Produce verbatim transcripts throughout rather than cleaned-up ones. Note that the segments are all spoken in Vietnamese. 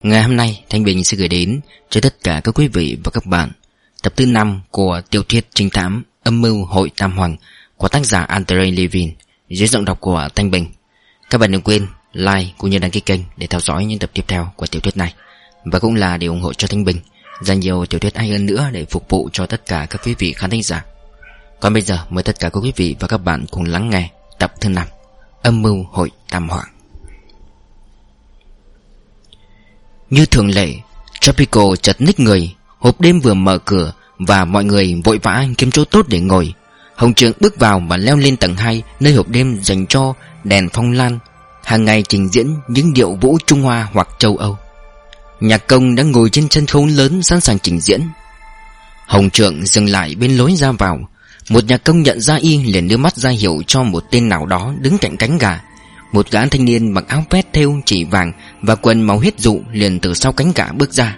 Ngày hôm nay Thanh Bình sẽ gửi đến cho tất cả các quý vị và các bạn tập thứ năm của tiểu thuyết trinh thám Âm mưu hội Tam Hoàng của tác giả Andrei Levin dưới giọng đọc của Thanh Bình. Các bạn đừng quên like cũng như đăng ký kênh để theo dõi những tập tiếp theo của tiểu thuyết này, và cũng là để ủng hộ cho Thanh Bình ra nhiều tiểu thuyết hay hơn nữa để phục vụ cho tất cả các quý vị khán thính giả. Còn bây giờ mời tất cả các quý vị và các bạn cùng lắng nghe tập thứ năm Âm mưu hội Tam Hoàng. Như thường lệ, Tropical chợt ních người. Hộp đêm vừa mở cửa và mọi người vội vã kiếm chỗ tốt để ngồi. Hồng Trượng bước vào và leo lên tầng hai, nơi hộp đêm dành cho đèn phong lan hàng ngày trình diễn những điệu vũ Trung Hoa hoặc châu Âu. Nhạc công đang ngồi trên sân khấu lớn sẵn sàng trình diễn. Hồng Trượng dừng lại bên lối ra vào. Một nhạc công nhận ra y liền đưa mắt ra hiệu cho một tên nào đó đứng cạnh cánh gà. Một gã thanh niên mặc áo vest thêu chỉ vàng và quần màu huyết dụ liền từ sau cánh gà bước ra.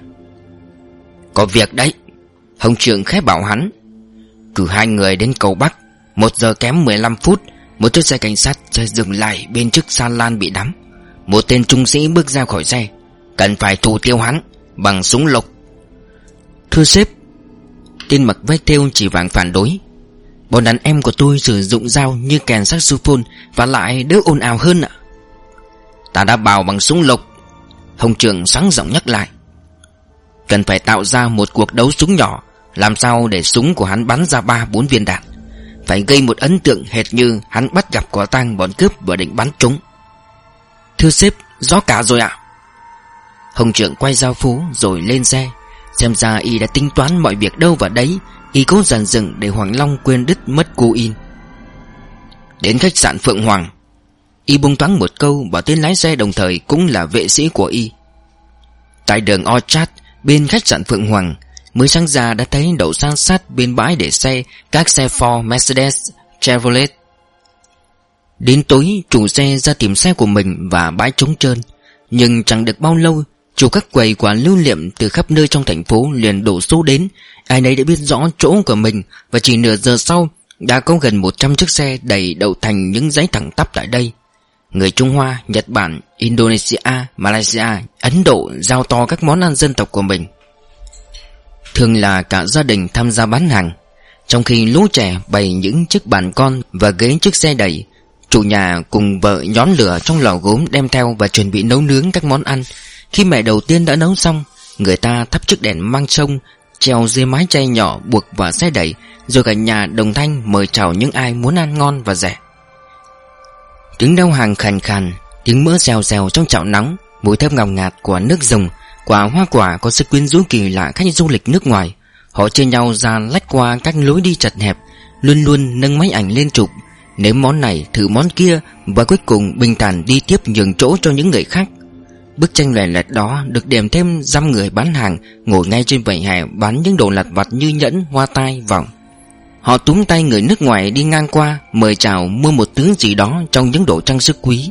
Có việc đấy, Hồng Trượng khẽ bảo hắn. Cử hai người đến cầu Bắc. Một giờ kém mười lăm phút, một chiếc xe cảnh sát sẽ dừng lại bên trước sa lan bị đắm. Một tên trung sĩ bước ra khỏi xe. Cần phải thủ tiêu hắn bằng súng lục. Thưa sếp, tên mặc vest thêu chỉ vàng phản đối. Bọn đàn em của tôi sử dụng dao như kèn saxophone và lại đỡ ồn ào hơn ạ. Ta đã bảo bằng súng lục, Hồng Trượng sáng giọng nhắc lại. Cần phải tạo ra một cuộc đấu súng nhỏ. Làm sao để súng của hắn bắn ra ba bốn viên đạn. Phải gây một ấn tượng hệt như hắn bắt gặp quả tang bọn cướp và định bắn trúng. Thưa sếp, rõ cả rồi ạ. Hồng Trượng quay dao phú rồi lên xe. Xem ra y đã tính toán mọi việc đâu vào đấy. Y cố dàn dựng để Hoàng Long quên đứt mất cô in. Đến khách sạn Phượng Hoàng, y buông thoáng một câu bảo tên lái xe đồng thời cũng là vệ sĩ của y. Tại đường Orchard bên khách sạn Phượng Hoàng, mới sáng ra đã thấy đậu san sát bên bãi để xe các xe Ford, Mercedes, Chevrolet. Đến tối chủ xe ra tìm xe của mình và bãi trống trơn. Nhưng chẳng được bao lâu, chủ các quầy quán lưu niệm từ khắp nơi trong thành phố liền đổ số đến. Ai nấy đã biết rõ chỗ của mình, và chỉ nửa giờ sau đã có gần một trăm chiếc xe đầy đậu thành những dãy thẳng tắp tại đây. Người Trung Hoa, Nhật Bản, Indonesia, Malaysia, Ấn Độ giao to các món ăn dân tộc của mình. Thường là cả gia đình tham gia bán hàng, trong khi lũ trẻ bày những chiếc bàn con và ghế chiếc xe đẩy. Chủ nhà cùng vợ nhón lửa trong lò gốm đem theo và chuẩn bị nấu nướng các món ăn. Khi mẹ đầu tiên đã nấu xong, người ta thắp chiếc đèn mang sông treo dưới mái chai nhỏ buộc vào xe đẩy, rồi cả nhà đồng thanh mời chào những ai muốn ăn ngon và rẻ. Tiếng đau hàng khàn khàn, tiếng mỡ xèo xèo trong chảo nóng, mùi thơm ngào ngạt của nước dùng, quả hoa quả có sức quyến rũ kỳ lạ khách du lịch nước ngoài. Họ chia nhau ra lách qua các lối đi chật hẹp, luôn luôn nâng máy ảnh lên chụp, nếm món này thử món kia, và cuối cùng bình thản đi tiếp nhường chỗ cho những người khác. Bức tranh lòe loẹt đó được đèm thêm dăm người bán hàng ngồi ngay trên vỉa hè bán những đồ lặt vặt như nhẫn, hoa tai, vòng. Họ túm tay người nước ngoài đi ngang qua, mời chào mua một thứ gì đó trong những đồ trang sức quý.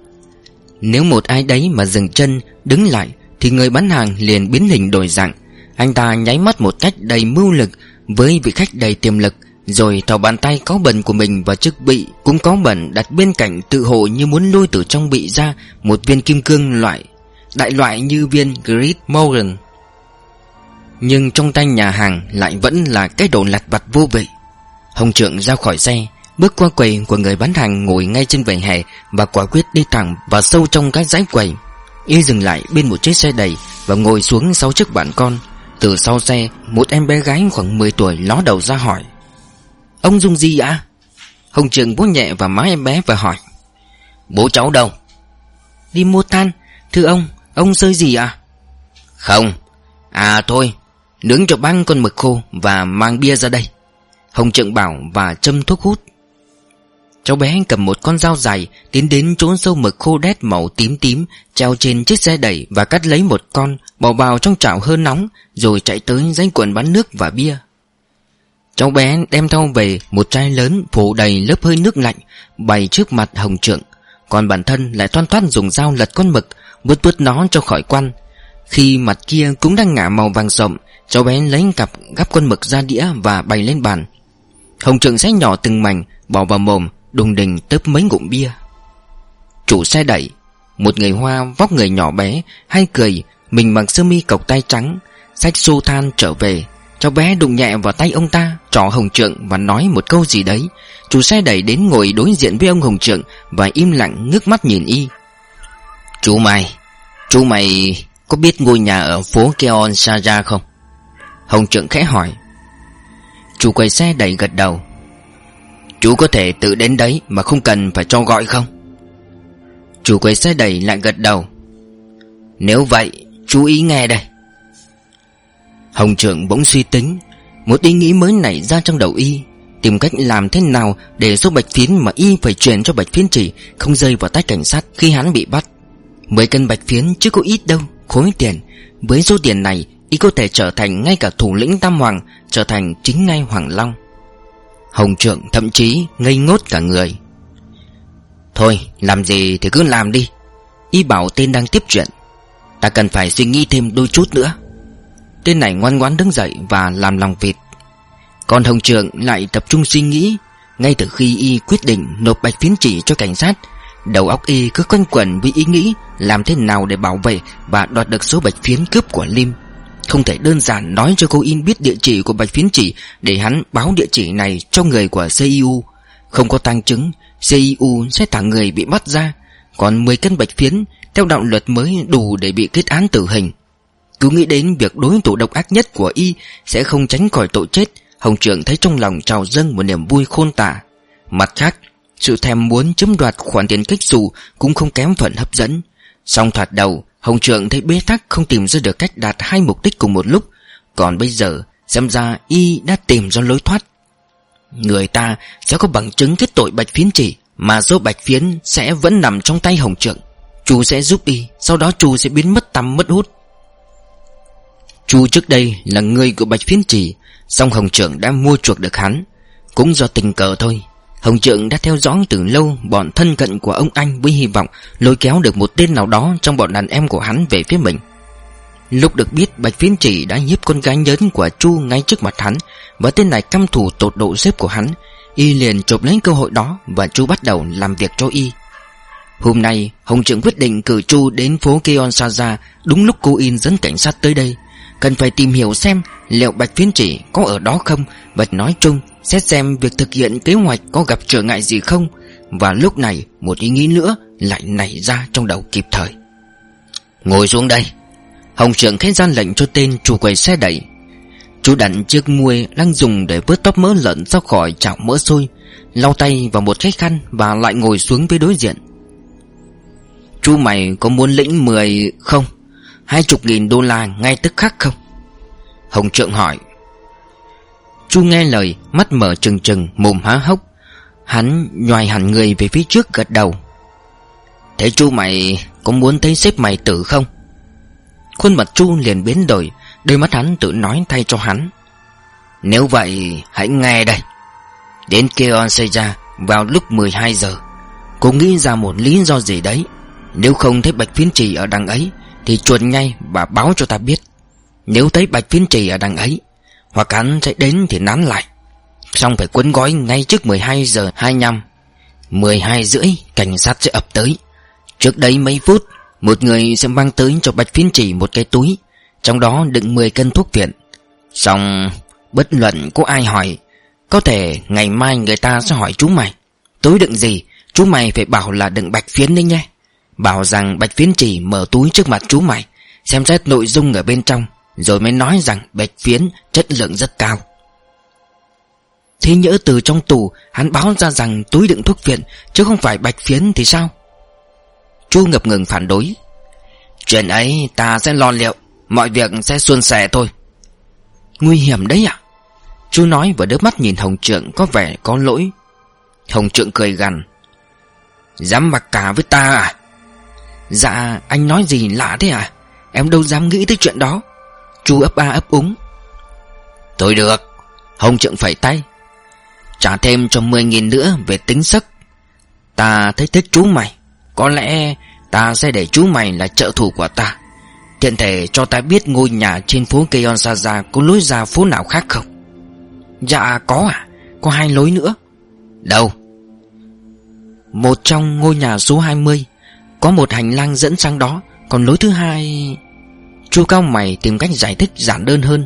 Nếu một ai đấy mà dừng chân đứng lại thì người bán hàng liền biến hình đổi dạng. Anh ta nháy mắt một cách đầy mưu lực với vị khách đầy tiềm lực, rồi thò bàn tay có bẩn của mình vào chiếc bị cũng có bẩn đặt bên cạnh, tự hồ như muốn lôi từ trong bị ra một viên kim cương loại đại loại như viên Great Morgan. Nhưng trong tay nhà hàng lại vẫn là cái đồ lặt vặt vô vị. Hồng Trượng ra khỏi xe, bước qua quầy của người bán hàng ngồi ngay trên vỉa hè và quả quyết đi thẳng vào sâu trong các dãy quầy. Y dừng lại bên một chiếc xe đẩy và ngồi xuống sau chiếc bàn con. Từ sau xe, một em bé gái khoảng mười tuổi ló đầu ra hỏi: Ông dùng gì ạ? Hồng Trượng vỗ nhẹ vào má em bé và hỏi: Bố cháu đâu? Đi mua than. Thưa ông, ông rơi gì ạ? Không. À thôi, nướng cho băng con mực khô và mang bia ra đây, Hồng Trượng bảo và châm thuốc hút. Cháu bé cầm một con dao dài tiến đến chỗ sâu mực khô đét màu tím tím treo trên chiếc xe đẩy và cắt lấy một con, bỏ vào trong chảo hơi nóng, rồi chạy tới dãy quầy bán nước và bia. Cháu bé đem theo về một chai lớn phủ đầy lớp hơi nước lạnh, bày trước mặt Hồng Trượng. Còn bản thân lại toan toát dùng dao lật con mực, vuốt vuốt nó cho khỏi quăn. Khi mặt kia cũng đang ngả màu vàng rộm, cháu bé lấy cặp gắp con mực ra đĩa và bày lên bàn. Hồng Trượng xé nhỏ từng mảnh bỏ vào mồm, đùng đình tớp mấy ngụm bia. Chủ xe đẩy, một người Hoa vóc người nhỏ bé, hay cười, Mình mặc sơ mi cộc tay trắng, xách xô than trở về. Cháu bé đụng nhẹ vào tay ông ta, trỏ Hồng Trượng và nói một câu gì đấy. Chủ xe đẩy đến ngồi đối diện với ông Hồng Trượng và im lặng ngước mắt nhìn y. Chú mày, chú mày có biết ngôi nhà ở phố Keon Saja không? Hồng Trượng khẽ hỏi. Chủ quầy xe đẩy gật đầu. Chú có thể tự đến đấy mà không cần phải cho gọi không? Chủ quầy xe đẩy lại gật đầu. Nếu vậy, chú ý nghe đây. Hồng Trượng bỗng suy tính. Một ý nghĩ mới nảy ra trong đầu y, tìm cách làm thế nào để số bạch phiến mà y phải truyền cho Bạch Phiến Chỉ không rơi vào tay cảnh sát khi hắn bị bắt. Mười cân bạch phiến chứ có ít đâu, khối tiền. Với số tiền này, y có thể trở thành ngay cả thủ lĩnh Tam Hoàng, trở thành chính ngay Hoàng Long. Hồng Trượng thậm chí ngây ngốt cả người. Thôi, làm gì thì cứ làm đi, y bảo tên đang tiếp chuyện. Ta cần phải suy nghĩ thêm đôi chút nữa. Tên này ngoan ngoãn đứng dậy và làm lòng vịt. Còn Hồng Trượng lại tập trung suy nghĩ. Ngay từ khi y quyết định nộp Bạch Phiến Chỉ cho cảnh sát, đầu óc y cứ quanh quẩn với ý nghĩ làm thế nào để bảo vệ và đoạt được số bạch phiến cướp của Lim. Không thể đơn giản nói cho cô In biết địa chỉ của Bạch Phiến Chỉ để hắn báo địa chỉ này cho người của xê i u. Không có tang chứng, xê i u sẽ thả người bị bắt ra. Còn mười cân bạch phiến theo đạo luật mới đủ để bị kết án tử hình. Cứ nghĩ đến việc đối thủ độc ác nhất của y sẽ không tránh khỏi tội chết, Hồng Trượng thấy trong lòng trào dâng một niềm vui khôn tả. Mặt khác, sự thèm muốn chiếm đoạt khoản tiền kích xù cũng không kém phần hấp dẫn. Song thoạt đầu, Hồng Trượng thấy bế tắc không tìm ra được cách đạt hai mục đích cùng một lúc. Còn bây giờ, xem ra y đã tìm ra lối thoát. Người ta sẽ có bằng chứng kết tội Bạch Phiến Chỉ, mà số bạch phiến sẽ vẫn nằm trong tay Hồng Trượng. Chú sẽ giúp y, sau đó chú sẽ biến mất tăm mất hút. Chú trước đây là người của Bạch Phiến Chỉ, song Hồng Trượng đã mua chuộc được hắn. Cũng do tình cờ thôi. Hồng Trượng đã theo dõi từ lâu bọn thân cận của ông anh với hy vọng lôi kéo được một tên nào đó trong bọn đàn em của hắn về phía mình. Lúc được biết Bạch Phiến Chỉ đã hiếp con gái nhớn của Chu ngay trước mặt hắn, và tên này căm thù tột độ sếp của hắn, y liền chộp lấy cơ hội đó và Chu bắt đầu làm việc cho y. Hôm nay Hồng Trượng quyết định cử Chu đến phố Keon Saja đúng lúc cô In dẫn cảnh sát tới đây. Cần phải tìm hiểu xem liệu Bạch Phiến Chỉ có ở đó không, và nói chung xét xem việc thực hiện kế hoạch có gặp trở ngại gì không. Và lúc này một ý nghĩ nữa lại nảy ra trong đầu kịp thời. Ngồi xuống đây. Hồng Trượng khẽ ra lệnh cho tên chủ quầy xe đẩy. Chú đặt chiếc muôi đang dùng để vớt tóp mỡ lợn ra khỏi chảo mỡ sôi, lau tay vào một cái khăn và lại ngồi xuống với đối diện. Chú mày có muốn lĩnh mười không? Hai chục nghìn đô la ngay tức khắc không? Hồng Trượng hỏi. Chu nghe lời, mắt mở trừng trừng, mồm há hốc. Hắn nhoài hẳn người về phía trước gật đầu. Thế chú mày có muốn thấy sếp mày tử không? Khuôn mặt Chu liền biến đổi, đôi mắt hắn tự nói thay cho hắn. Nếu vậy hãy nghe đây. Đến Keon Saja vào lúc mười hai giờ. Cô nghĩ ra một lý do gì đấy. Nếu không thấy Bạch Phiến Chỉ ở đằng ấy thì chuột ngay và báo cho ta biết. Nếu thấy Bạch Phiến Chỉ ở đằng ấy, hoặc hắn sẽ đến thì nán lại. Xong phải cuốn gói ngay trước mười hai giờ hai mươi lăm. Mười hai rưỡi cảnh sát sẽ ập tới. Trước đấy mấy phút, một người sẽ mang tới cho Bạch Phiến Chỉ một cái túi, trong đó đựng mười cân thuốc viện. Xong bất luận có ai hỏi, có thể ngày mai người ta sẽ hỏi chú mày túi đựng gì, chú mày phải bảo là đựng bạch phiến đấy nhé. Bảo rằng Bạch Phiến Chỉ mở túi trước mặt chú mày, xem xét nội dung ở bên trong, rồi mới nói rằng bạch phiến chất lượng rất cao. Thế nhỡ từ trong tù hắn báo ra rằng túi đựng thuốc viện chứ không phải bạch phiến thì sao? Chu ngập ngừng phản đối. Chuyện ấy ta sẽ lo liệu, mọi việc sẽ suôn sẻ thôi. Nguy hiểm đấy ạ? Chu nói và đứa mắt nhìn Hồng Trượng có vẻ có lỗi. Hồng Trượng cười gằn. Dám mặc cả với ta à? Dạ, anh nói gì lạ thế à? Em đâu dám nghĩ tới chuyện đó. Chu ấp a ấp úng. Thôi được. Hồng Trượng phẩy tay. Trả thêm cho mười nghìn nữa về tính sức. Ta thấy thích chú mày, có lẽ ta sẽ để chú mày là trợ thủ của ta. Tiện thể cho ta biết ngôi nhà trên phố Keon Saja có lối ra phố nào khác không? Dạ có à? Có hai lối nữa. Đâu? Một trong ngôi nhà số hai mươi, có một hành lang dẫn sang đó. Còn lối thứ hai... Chu cao mày tìm cách giải thích giản đơn hơn.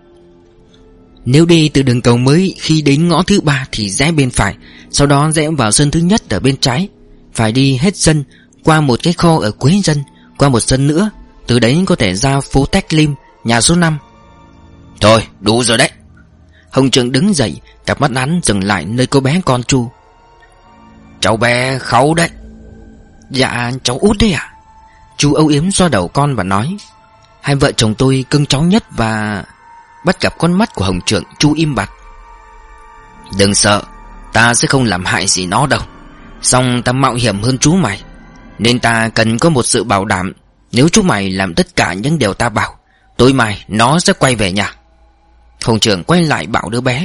Nếu đi từ đường cầu mới, khi đến ngõ thứ ba thì rẽ bên phải, sau đó rẽ vào sân thứ nhất ở bên trái. Phải đi hết sân, qua một cái kho ở cuối sân, qua một sân nữa, từ đấy có thể ra phố Tech Lim, nhà số năm. Thôi đủ rồi đấy. Hồng Trượng đứng dậy, cặp mắt hắn dừng lại nơi cô bé con Chu. Cháu bé kháu đấy. Dạ cháu út đấy ạ. Chu âu yếm xoa đầu con và nói, hai vợ chồng tôi cưng cháu nhất và... Bắt gặp con mắt của Hồng Trượng, Chu im bặt. Đừng sợ, ta sẽ không làm hại gì nó đâu. Song ta mạo hiểm hơn chú mày, nên ta cần có một sự bảo đảm. Nếu chú mày làm tất cả những điều ta bảo, tối mai nó sẽ quay về nhà. Hồng Trượng quay lại bảo đứa bé,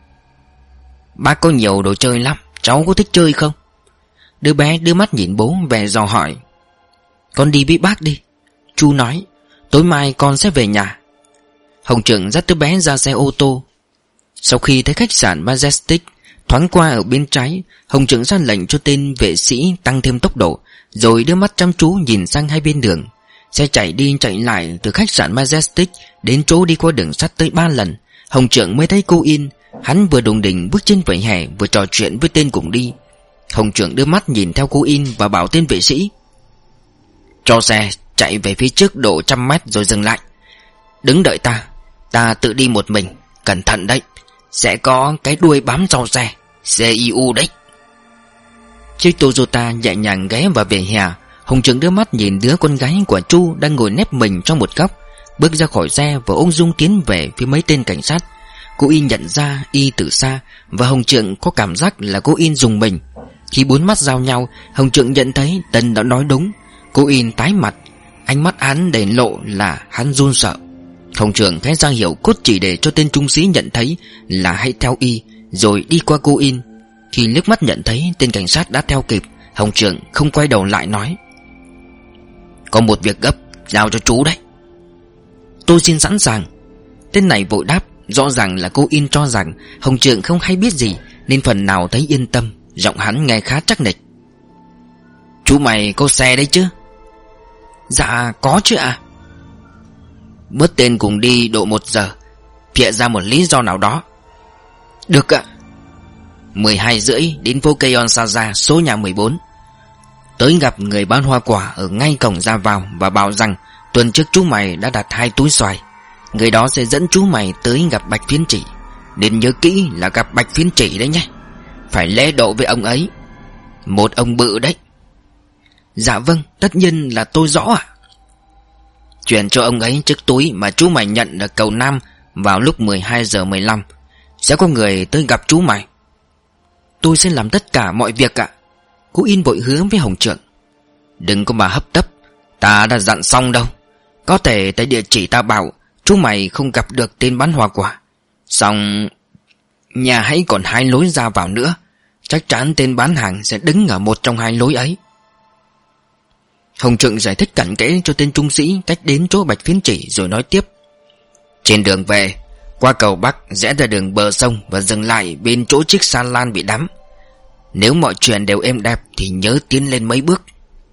bác có nhiều đồ chơi lắm, cháu có thích chơi không? Đứa bé đưa mắt nhìn bố về dò hỏi. Con đi với bác đi. Chu nói, tối mai con sẽ về nhà. Hồng Trượng dắt đứa bé ra xe ô tô. Sau khi thấy khách sạn Majestic thoáng qua ở bên trái, Hồng Trượng ra lệnh cho tên vệ sĩ tăng thêm tốc độ, rồi đưa mắt chăm chú nhìn sang hai bên đường. Xe chạy đi chạy lại từ khách sạn Majestic đến chỗ đi qua đường sắt tới ba lần, Hồng Trượng mới thấy cô In. Hắn vừa đùng đỉnh bước trên vỉa hè, vừa trò chuyện với tên cùng đi. Hồng Trượng đưa mắt nhìn theo cô In và bảo tên vệ sĩ, cho xe chạy về phía trước độ trăm mét rồi dừng lại. Đứng đợi ta, ta tự đi một mình, cẩn thận đấy, sẽ có cái đuôi bám sau xe, xê i u đấy. Chiếc Toyota nhẹ nhàng ghé vào vỉa hè. Hồng Trượng đưa mắt nhìn đứa con gái của Chu đang ngồi nép mình trong một góc, bước ra khỏi xe và ung dung tiến về phía mấy tên cảnh sát. Cô In nhận ra y từ xa, và Hồng Trượng có cảm giác là cô In dùng mình. Khi bốn mắt giao nhau, Hồng Trượng nhận thấy Tân đã nói đúng. Cô In tái mặt, ánh mắt hắn để lộ là hắn run sợ. Hồng Trượng thấy ra hiệu cốt chỉ để cho tên trung sĩ nhận thấy là hãy theo y, rồi đi qua cô In. Khi liếc mắt nhận thấy tên cảnh sát đã theo kịp, Hồng Trượng không quay đầu lại nói, có một việc gấp, giao cho chú đấy. Tôi xin sẵn sàng. Tên này vội đáp. Rõ ràng là cô In cho rằng Hồng Trượng không hay biết gì, nên phần nào thấy yên tâm. Giọng hắn nghe khá chắc nịch. Chú mày có xe đấy chứ? Dạ có chứ ạ. À? Bớt tên cùng đi độ một giờ, phịa ra một lý do nào đó. Được ạ. Mười hai rưỡi đến phố Keon Saza, số nhà mười bốn. Tới gặp người bán hoa quả ở ngay cổng ra vào và bảo rằng tuần trước chú mày đã đặt hai túi xoài. Người đó sẽ dẫn chú mày tới gặp Bạch Phiến Chỉ. Nên nhớ kỹ là gặp Bạch Phiến Chỉ đấy nhé. Phải lễ độ với ông ấy. Một ông bự đấy. Dạ vâng, tất nhiên là tôi rõ ạ. Chuyển cho ông ấy chiếc túi mà chú mày nhận ở cầu Nam vào lúc mười hai giờ mười lăm. Sẽ có người tới gặp chú mày. Tôi sẽ làm tất cả mọi việc ạ. Cô In vội hứa với Hồng Trượng. Đừng có mà hấp tấp, ta đã dặn xong đâu. Có thể tại địa chỉ ta bảo chú mày không gặp được tên bán hoa quả. Xong nhà hãy còn hai lối ra vào nữa. Chắc chắn tên bán hàng sẽ đứng ở một trong hai lối ấy. Hồng Trượng giải thích cặn kẽ cho tên trung sĩ cách đến chỗ Bạch Phiến Chỉ, rồi nói tiếp. Trên đường về, qua cầu Bắc rẽ ra đường bờ sông và dừng lại bên chỗ chiếc xa lan bị đắm. Nếu mọi chuyện đều êm đẹp thì nhớ tiến lên mấy bước.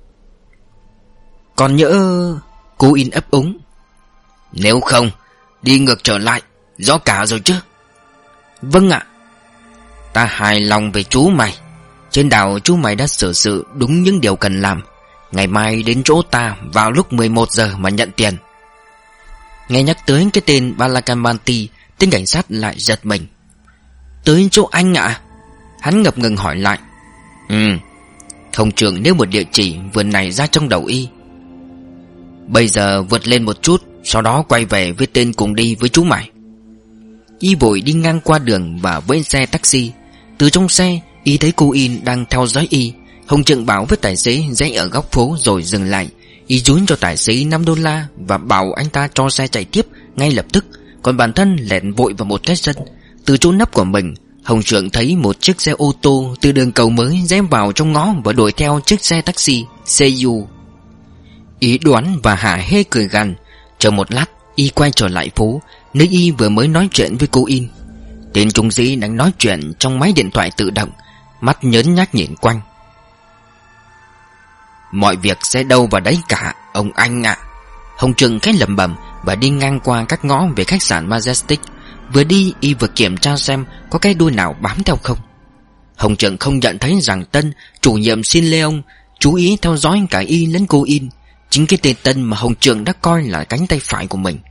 Còn nhỡ... Cô In ấp úng. Nếu không, đi ngược trở lại. Rõ cả rồi chứ? Vâng ạ. Ta hài lòng về chú mày. Trên đảo chú mày đã xử sự đúng những điều cần làm. Ngày mai đến chỗ ta vào lúc mười một giờ mà nhận tiền. Nghe nhắc tới cái tên Balakambanti, tên cảnh sát lại giật mình. Tới chỗ anh ạ? À? Hắn ngập ngừng hỏi lại. Ừ. Hồng Trượng nêu một địa chỉ vườn này ra trong đầu y. Bây giờ vượt lên một chút, sau đó quay về với tên cùng đi với chú mày. Y vội đi ngang qua đường và với xe taxi. Từ trong xe, y thấy cô In đang theo dõi y. Hồng Trượng bảo với tài xế rẽ ở góc phố rồi dừng lại. Y dúi cho tài xế năm đô la và bảo anh ta cho xe chạy tiếp ngay lập tức. Còn bản thân lẻn vội vào một cái sân. Từ chỗ nấp của mình, Hồng Trượng thấy một chiếc xe ô tô từ đường cầu mới rẽ vào trong ngõ và đuổi theo chiếc xe taxi xê i u. Y đoán và hả hê cười gằn. Chờ một lát, y quay trở lại phố, nơi y vừa mới nói chuyện với cô In. Tên trung sĩ đang nói chuyện trong máy điện thoại tự động, mắt nhớn nhác nhìn quanh. Mọi việc sẽ đâu vào đấy cả, ông anh ạ. Hồng Trượng khẽ lẩm bẩm và đi ngang qua các ngõ về khách sạn Majestic. Vừa đi y vừa kiểm tra xem có cái đuôi nào bám theo không. Hồng Trượng không nhận thấy rằng Tân, chủ nhiệm Sin Leon, chú ý theo dõi cả y lẫn cô In. Chính cái tên Tân mà Hồng Trượng đã coi là cánh tay phải của mình.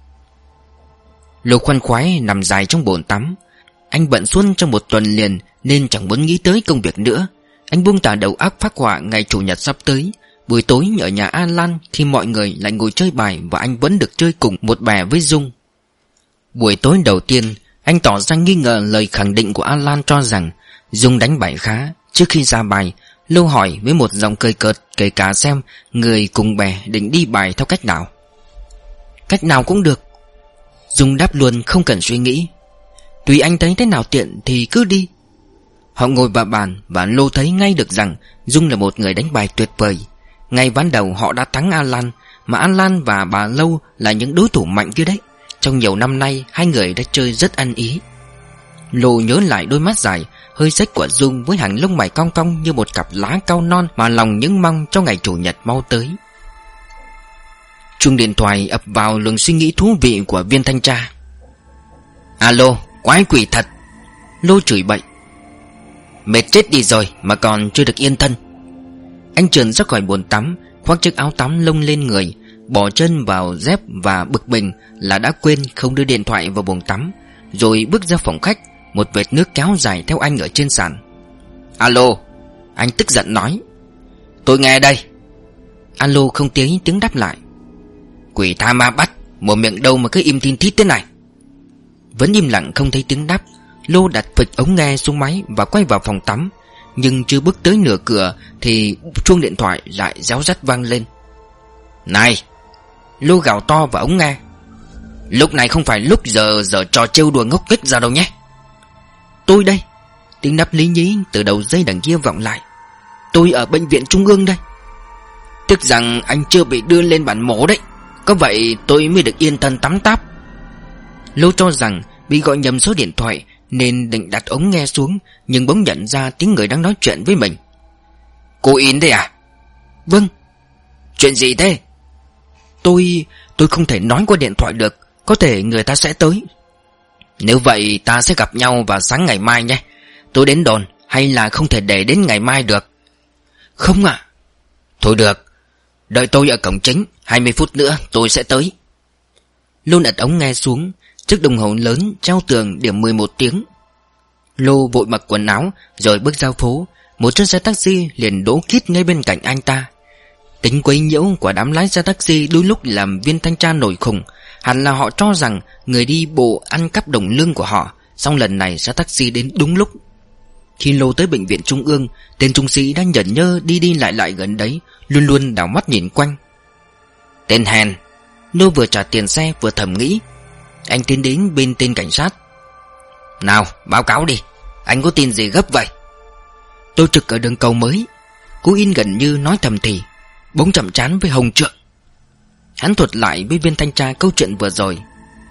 Lô khoan khoái nằm dài trong bồn tắm. Anh bận suốt trong một tuần liền nên chẳng muốn nghĩ tới công việc nữa. Anh buông tả đầu óc phác họa ngày chủ nhật sắp tới. Buổi tối ở nhà Alan khi mọi người lại ngồi chơi bài và anh vẫn được chơi cùng một bè với Dung. Buổi tối đầu tiên, anh tỏ ra nghi ngờ lời khẳng định của Alan cho rằng Dung đánh bài khá. Trước khi ra bài, Lô hỏi với một giọng cười cợt kể cả xem người cùng bè định đi bài theo cách nào. Cách nào cũng được, Dung đáp luôn không cần suy nghĩ. Tùy anh thấy thế nào tiện thì cứ đi. Họ ngồi vào bàn và Lô thấy ngay được rằng Dung là một người đánh bài tuyệt vời. Ngay ván đầu họ đã thắng Alan, mà Alan và bà Lâu là những đối thủ mạnh kia đấy. Trong nhiều năm nay hai người đã chơi rất ăn ý. Lô nhớ lại đôi mắt dài hơi xếch của Dung với hàng lông mày cong cong như một cặp lá cau non mà lòng những mong cho ngày chủ nhật mau tới. Chuông điện thoại ập vào luồng suy nghĩ thú vị của viên thanh tra. Alo, quái quỷ thật, Lô chửi bậy. Mệt chết đi rồi mà còn chưa được yên thân. Anh trườn ra khỏi bồn tắm, khoác chiếc áo tắm lông lên người, bỏ chân vào dép và bực mình là đã quên không đưa điện thoại vào bồn tắm. Rồi bước ra phòng khách, một vệt nước kéo dài theo anh ở trên sàn. Alo, anh tức giận nói. Tôi nghe đây. Alo không tiếng tiếng đáp lại. Quỷ tha ma bắt, mồm miệng đâu mà cứ im tin thít thế này. Vẫn im lặng không thấy tiếng đáp. Lô đặt phịch ống nghe xuống máy và quay vào phòng tắm. Nhưng chưa bước tới nửa cửa thì chuông điện thoại lại réo rắt vang lên. Này! Lô gào to vào ống nghe. Lúc này không phải lúc giờ giờ trò trêu đùa ngốc nghếch ra đâu nhé. Tôi đây. Tiếng đáp lý nhí từ đầu dây đằng kia vọng lại. Tôi ở bệnh viện Trung ương đây. Tức rằng anh chưa bị đưa lên bản mổ đấy. Có vậy tôi mới được yên thân tắm táp. Lô cho rằng bị gọi nhầm số điện thoại nên định đặt ống nghe xuống, nhưng bỗng nhận ra tiếng người đang nói chuyện với mình. Cô In đây à? Vâng. Chuyện gì thế? Tôi... tôi không thể nói qua điện thoại được. Có thể người ta sẽ tới. Nếu vậy ta sẽ gặp nhau vào sáng ngày mai nhé. Tôi đến đồn hay là không thể để đến ngày mai được? Không ạ. Thôi được, đợi tôi ở cổng chính, hai mươi phút nữa tôi sẽ tới. Lô đặt ống nghe xuống. Chiếc đồng hồ lớn treo tường điểm mười một tiếng. Lô vội mặc quần áo rồi bước ra phố. Một chiếc xe taxi liền đỗ kít ngay bên cạnh anh ta. Tính quấy nhiễu của đám lái xe taxi đôi lúc làm viên thanh tra nổi khùng. Hẳn là họ cho rằng người đi bộ ăn cắp đồng lương của họ. Song lần này xe taxi đến đúng lúc. Khi Lô tới bệnh viện Trung ương, tên trung sĩ đang nhởn nhơ đi đi lại lại gần đấy, luôn luôn đảo mắt nhìn quanh. Tên hèn. Lô vừa trả tiền xe vừa thầm nghĩ. Anh tiến đến bên tên cảnh sát. Nào báo cáo đi, anh có tin gì gấp vậy? Tôi trực ở đường cầu mới. Cô In gần như nói thầm thì, bỗng chậm chán với Hồng Trượng. Hắn thuật lại với viên thanh tra câu chuyện vừa rồi.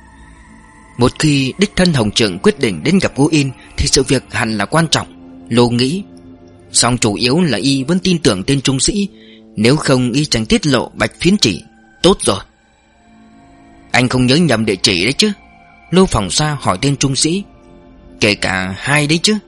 Một khi đích thân Hồng Trượng quyết định đến gặp cô In thì sự việc hẳn là quan trọng. Lô nghĩ. Song chủ yếu là y vẫn tin tưởng tên trung sĩ. Nếu không y chẳng tiết lộ bạch phiến chỉ. Tốt rồi. Anh không nhớ nhầm địa chỉ đấy chứ? Lô phòng xa hỏi tên trung sĩ. Kể cả hai đấy chứ?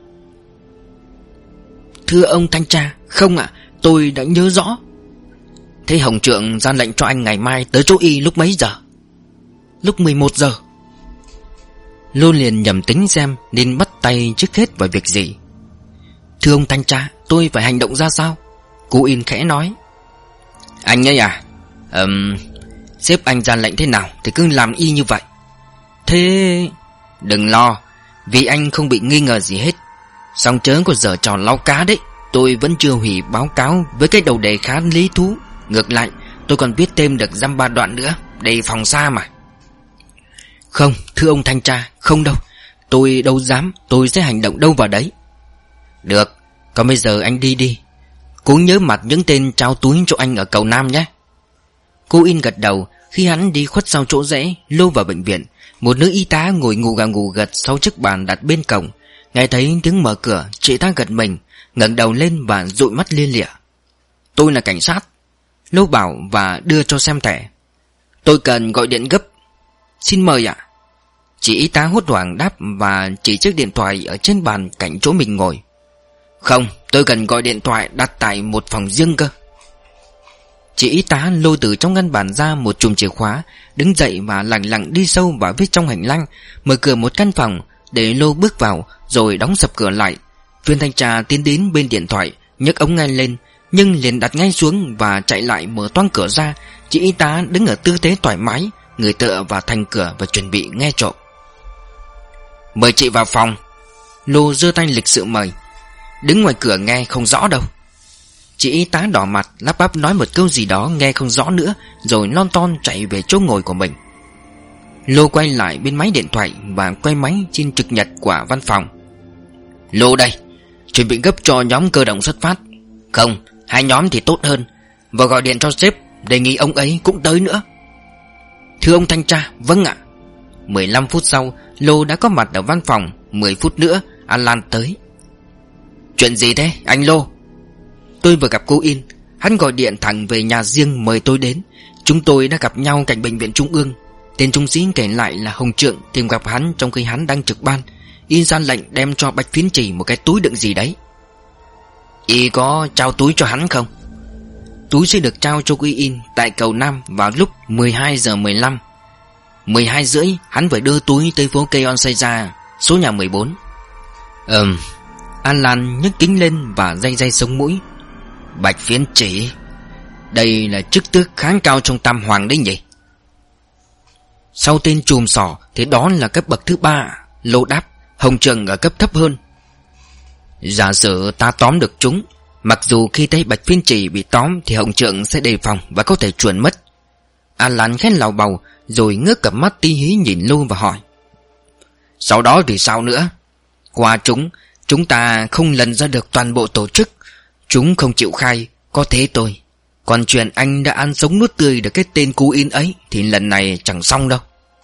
Thưa ông thanh tra, không ạ, à, tôi đã nhớ rõ. Thế Hồng Trượng ra lệnh cho anh ngày mai tới chỗ y lúc mấy giờ? Lúc mười một giờ. Lô liền nhầm tính xem nên bắt tay trước hết vào việc gì. Thưa ông thanh tra, tôi phải hành động ra sao? Cô In khẽ nói. Anh ấy à? Ừm... Sếp anh ra lệnh thế nào thì cứ làm y như vậy. Thế... Đừng lo, vì anh không bị nghi ngờ gì hết. Song chớ có giở trò lau cá đấy. Tôi vẫn chưa hủy báo cáo với cái đầu đề khá lý thú. Ngược lại, tôi còn viết thêm được dăm ba đoạn nữa, đề phòng xa mà. Không, thưa ông thanh tra, không đâu. Tôi đâu dám, tôi sẽ hành động đâu vào đấy. Được, còn bây giờ anh đi đi. Cố nhớ mặt những tên trao túi cho anh ở cầu Nam nhé. Cô In gật đầu. Khi hắn đi khuất sau chỗ rẽ Lô vào bệnh viện, một nữ y tá ngồi ngủ gà ngủ gật sau chiếc bàn đặt bên cổng. Nghe thấy tiếng mở cửa, chị ta gật mình, ngẩng đầu lên và dụi mắt lia lịa. Tôi là cảnh sát, Lô bảo và đưa cho xem thẻ. Tôi cần gọi điện gấp. Xin mời ạ. Chị y tá hốt hoảng đáp và chỉ chiếc điện thoại ở trên bàn cạnh chỗ mình ngồi. Không, tôi cần gọi điện thoại đặt tại một phòng riêng cơ. Chị y tá lôi từ trong ngăn bàn ra một chùm chìa khóa, đứng dậy và lẳng lặng đi sâu vào phía trong hành lang, mở cửa một căn phòng để Lô bước vào, rồi đóng sập cửa lại. Viên thanh tra tiến đến bên điện thoại, nhấc ống nghe lên, nhưng liền đặt ngay xuống và chạy lại mở toang cửa ra. Chị y tá đứng ở tư thế thoải mái, người tựa vào thành cửa và chuẩn bị nghe trộm. Mời chị vào phòng. Lô giơ tay lịch sự mời. Đứng ngoài cửa nghe không rõ đâu. Chị y tá đỏ mặt lắp bắp nói một câu gì đó nghe không rõ nữa, rồi lon ton chạy về chỗ ngồi của mình. Lô quay lại bên máy điện thoại và quay máy trên trực nhật của văn phòng. Lô đây, chuẩn bị gấp cho nhóm cơ động xuất phát. Không, hai nhóm thì tốt hơn. Và gọi điện cho sếp, đề nghị ông ấy cũng tới nữa. Thưa ông thanh tra, vâng ạ. mười lăm phút sau, Lô đã có mặt ở văn phòng. Mười phút nữa, Alan tới. Chuyện gì thế, anh Lô? Tôi vừa gặp cô In. Hắn gọi điện thẳng về nhà riêng mời tôi đến. Chúng tôi đã gặp nhau cạnh bệnh viện Trung ương. Tên trung sĩ kể lại là Hồng Trượng tìm gặp hắn trong khi hắn đang trực ban. Y ra lệnh đem cho Bạch Phiến Chỉ một cái túi đựng gì đấy. Y có trao túi cho hắn không? Túi sẽ được trao cho cô In tại cầu Nam vào lúc mười hai giờ mười lăm. Mười hai rưỡi hắn phải đưa túi tới phố Keon Seiza, số nhà mười bốn. Ừm. Alan nhấc kính lên và day day sống mũi. Bạch Phiến Chỉ, đây là chức tước khá cao trong Tam Hoàng đấy nhỉ? Sau tên chùm sỏ thì đó là cấp bậc thứ ba. Lô đáp. Hồng Trượng ở cấp thấp hơn. Giả sử ta tóm được chúng, mặc dù khi thấy Bạch Phiến Chỉ bị tóm thì Hồng Trượng sẽ đề phòng và có thể chuồn mất. Alan khét lào bầu, rồi ngước cặp mắt tí hí nhìn Lô và hỏi. Sau đó thì sao nữa? Qua chúng, chúng ta không lần ra được toàn bộ tổ chức. Chúng không chịu khai, có thế tôi. Còn chuyện anh đã ăn sống nuốt tươi được cái tên cú In ấy thì lần này chẳng xong đâu.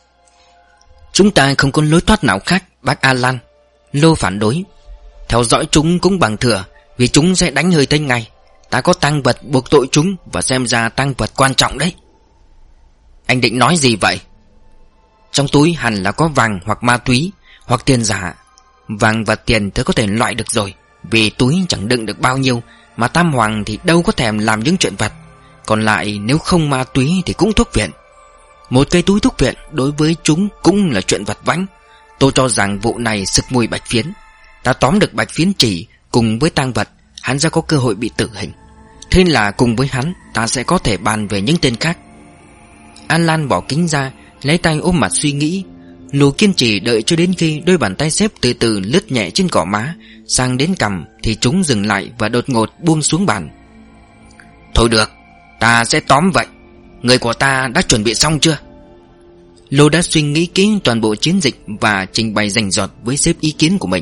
Chúng ta không có lối thoát nào khác, bác Alan. Lô phản đối. Theo dõi chúng cũng bằng thừa, vì chúng sẽ đánh hơi tay ngay. Ta có tang vật buộc tội chúng, và xem ra tang vật quan trọng đấy. Anh định nói gì vậy? Trong túi hẳn là có vàng hoặc ma túy, hoặc tiền giả. Vàng và tiền tớ có thể loại được rồi, vì túi chẳng đựng được bao nhiêu, mà Tam Hoàng thì đâu có thèm làm những chuyện vặt. Còn lại nếu không ma túy thì cũng thuốc viện. Một cây túi thuốc viện đối với chúng cũng là chuyện vặt vãnh. Tôi cho rằng vụ này sực mùi Bạch Phiến. Ta tóm được Bạch Phiến Chỉ cùng với tang vật, hắn sẽ có cơ hội bị tử hình. Thế là cùng với hắn ta sẽ có thể bàn về những tên khác. Alan bỏ kính ra, lấy tay ôm mặt suy nghĩ. Lô kiên trì đợi cho đến khi đôi bàn tay xếp từ từ lướt nhẹ trên gò má, sang đến cằm thì chúng dừng lại và đột ngột buông xuống bàn. Thôi được, ta sẽ tóm vậy. Người của ta đã chuẩn bị xong chưa? Lô đã suy nghĩ kỹ toàn bộ chiến dịch và trình bày rành rọt với sếp ý kiến của mình.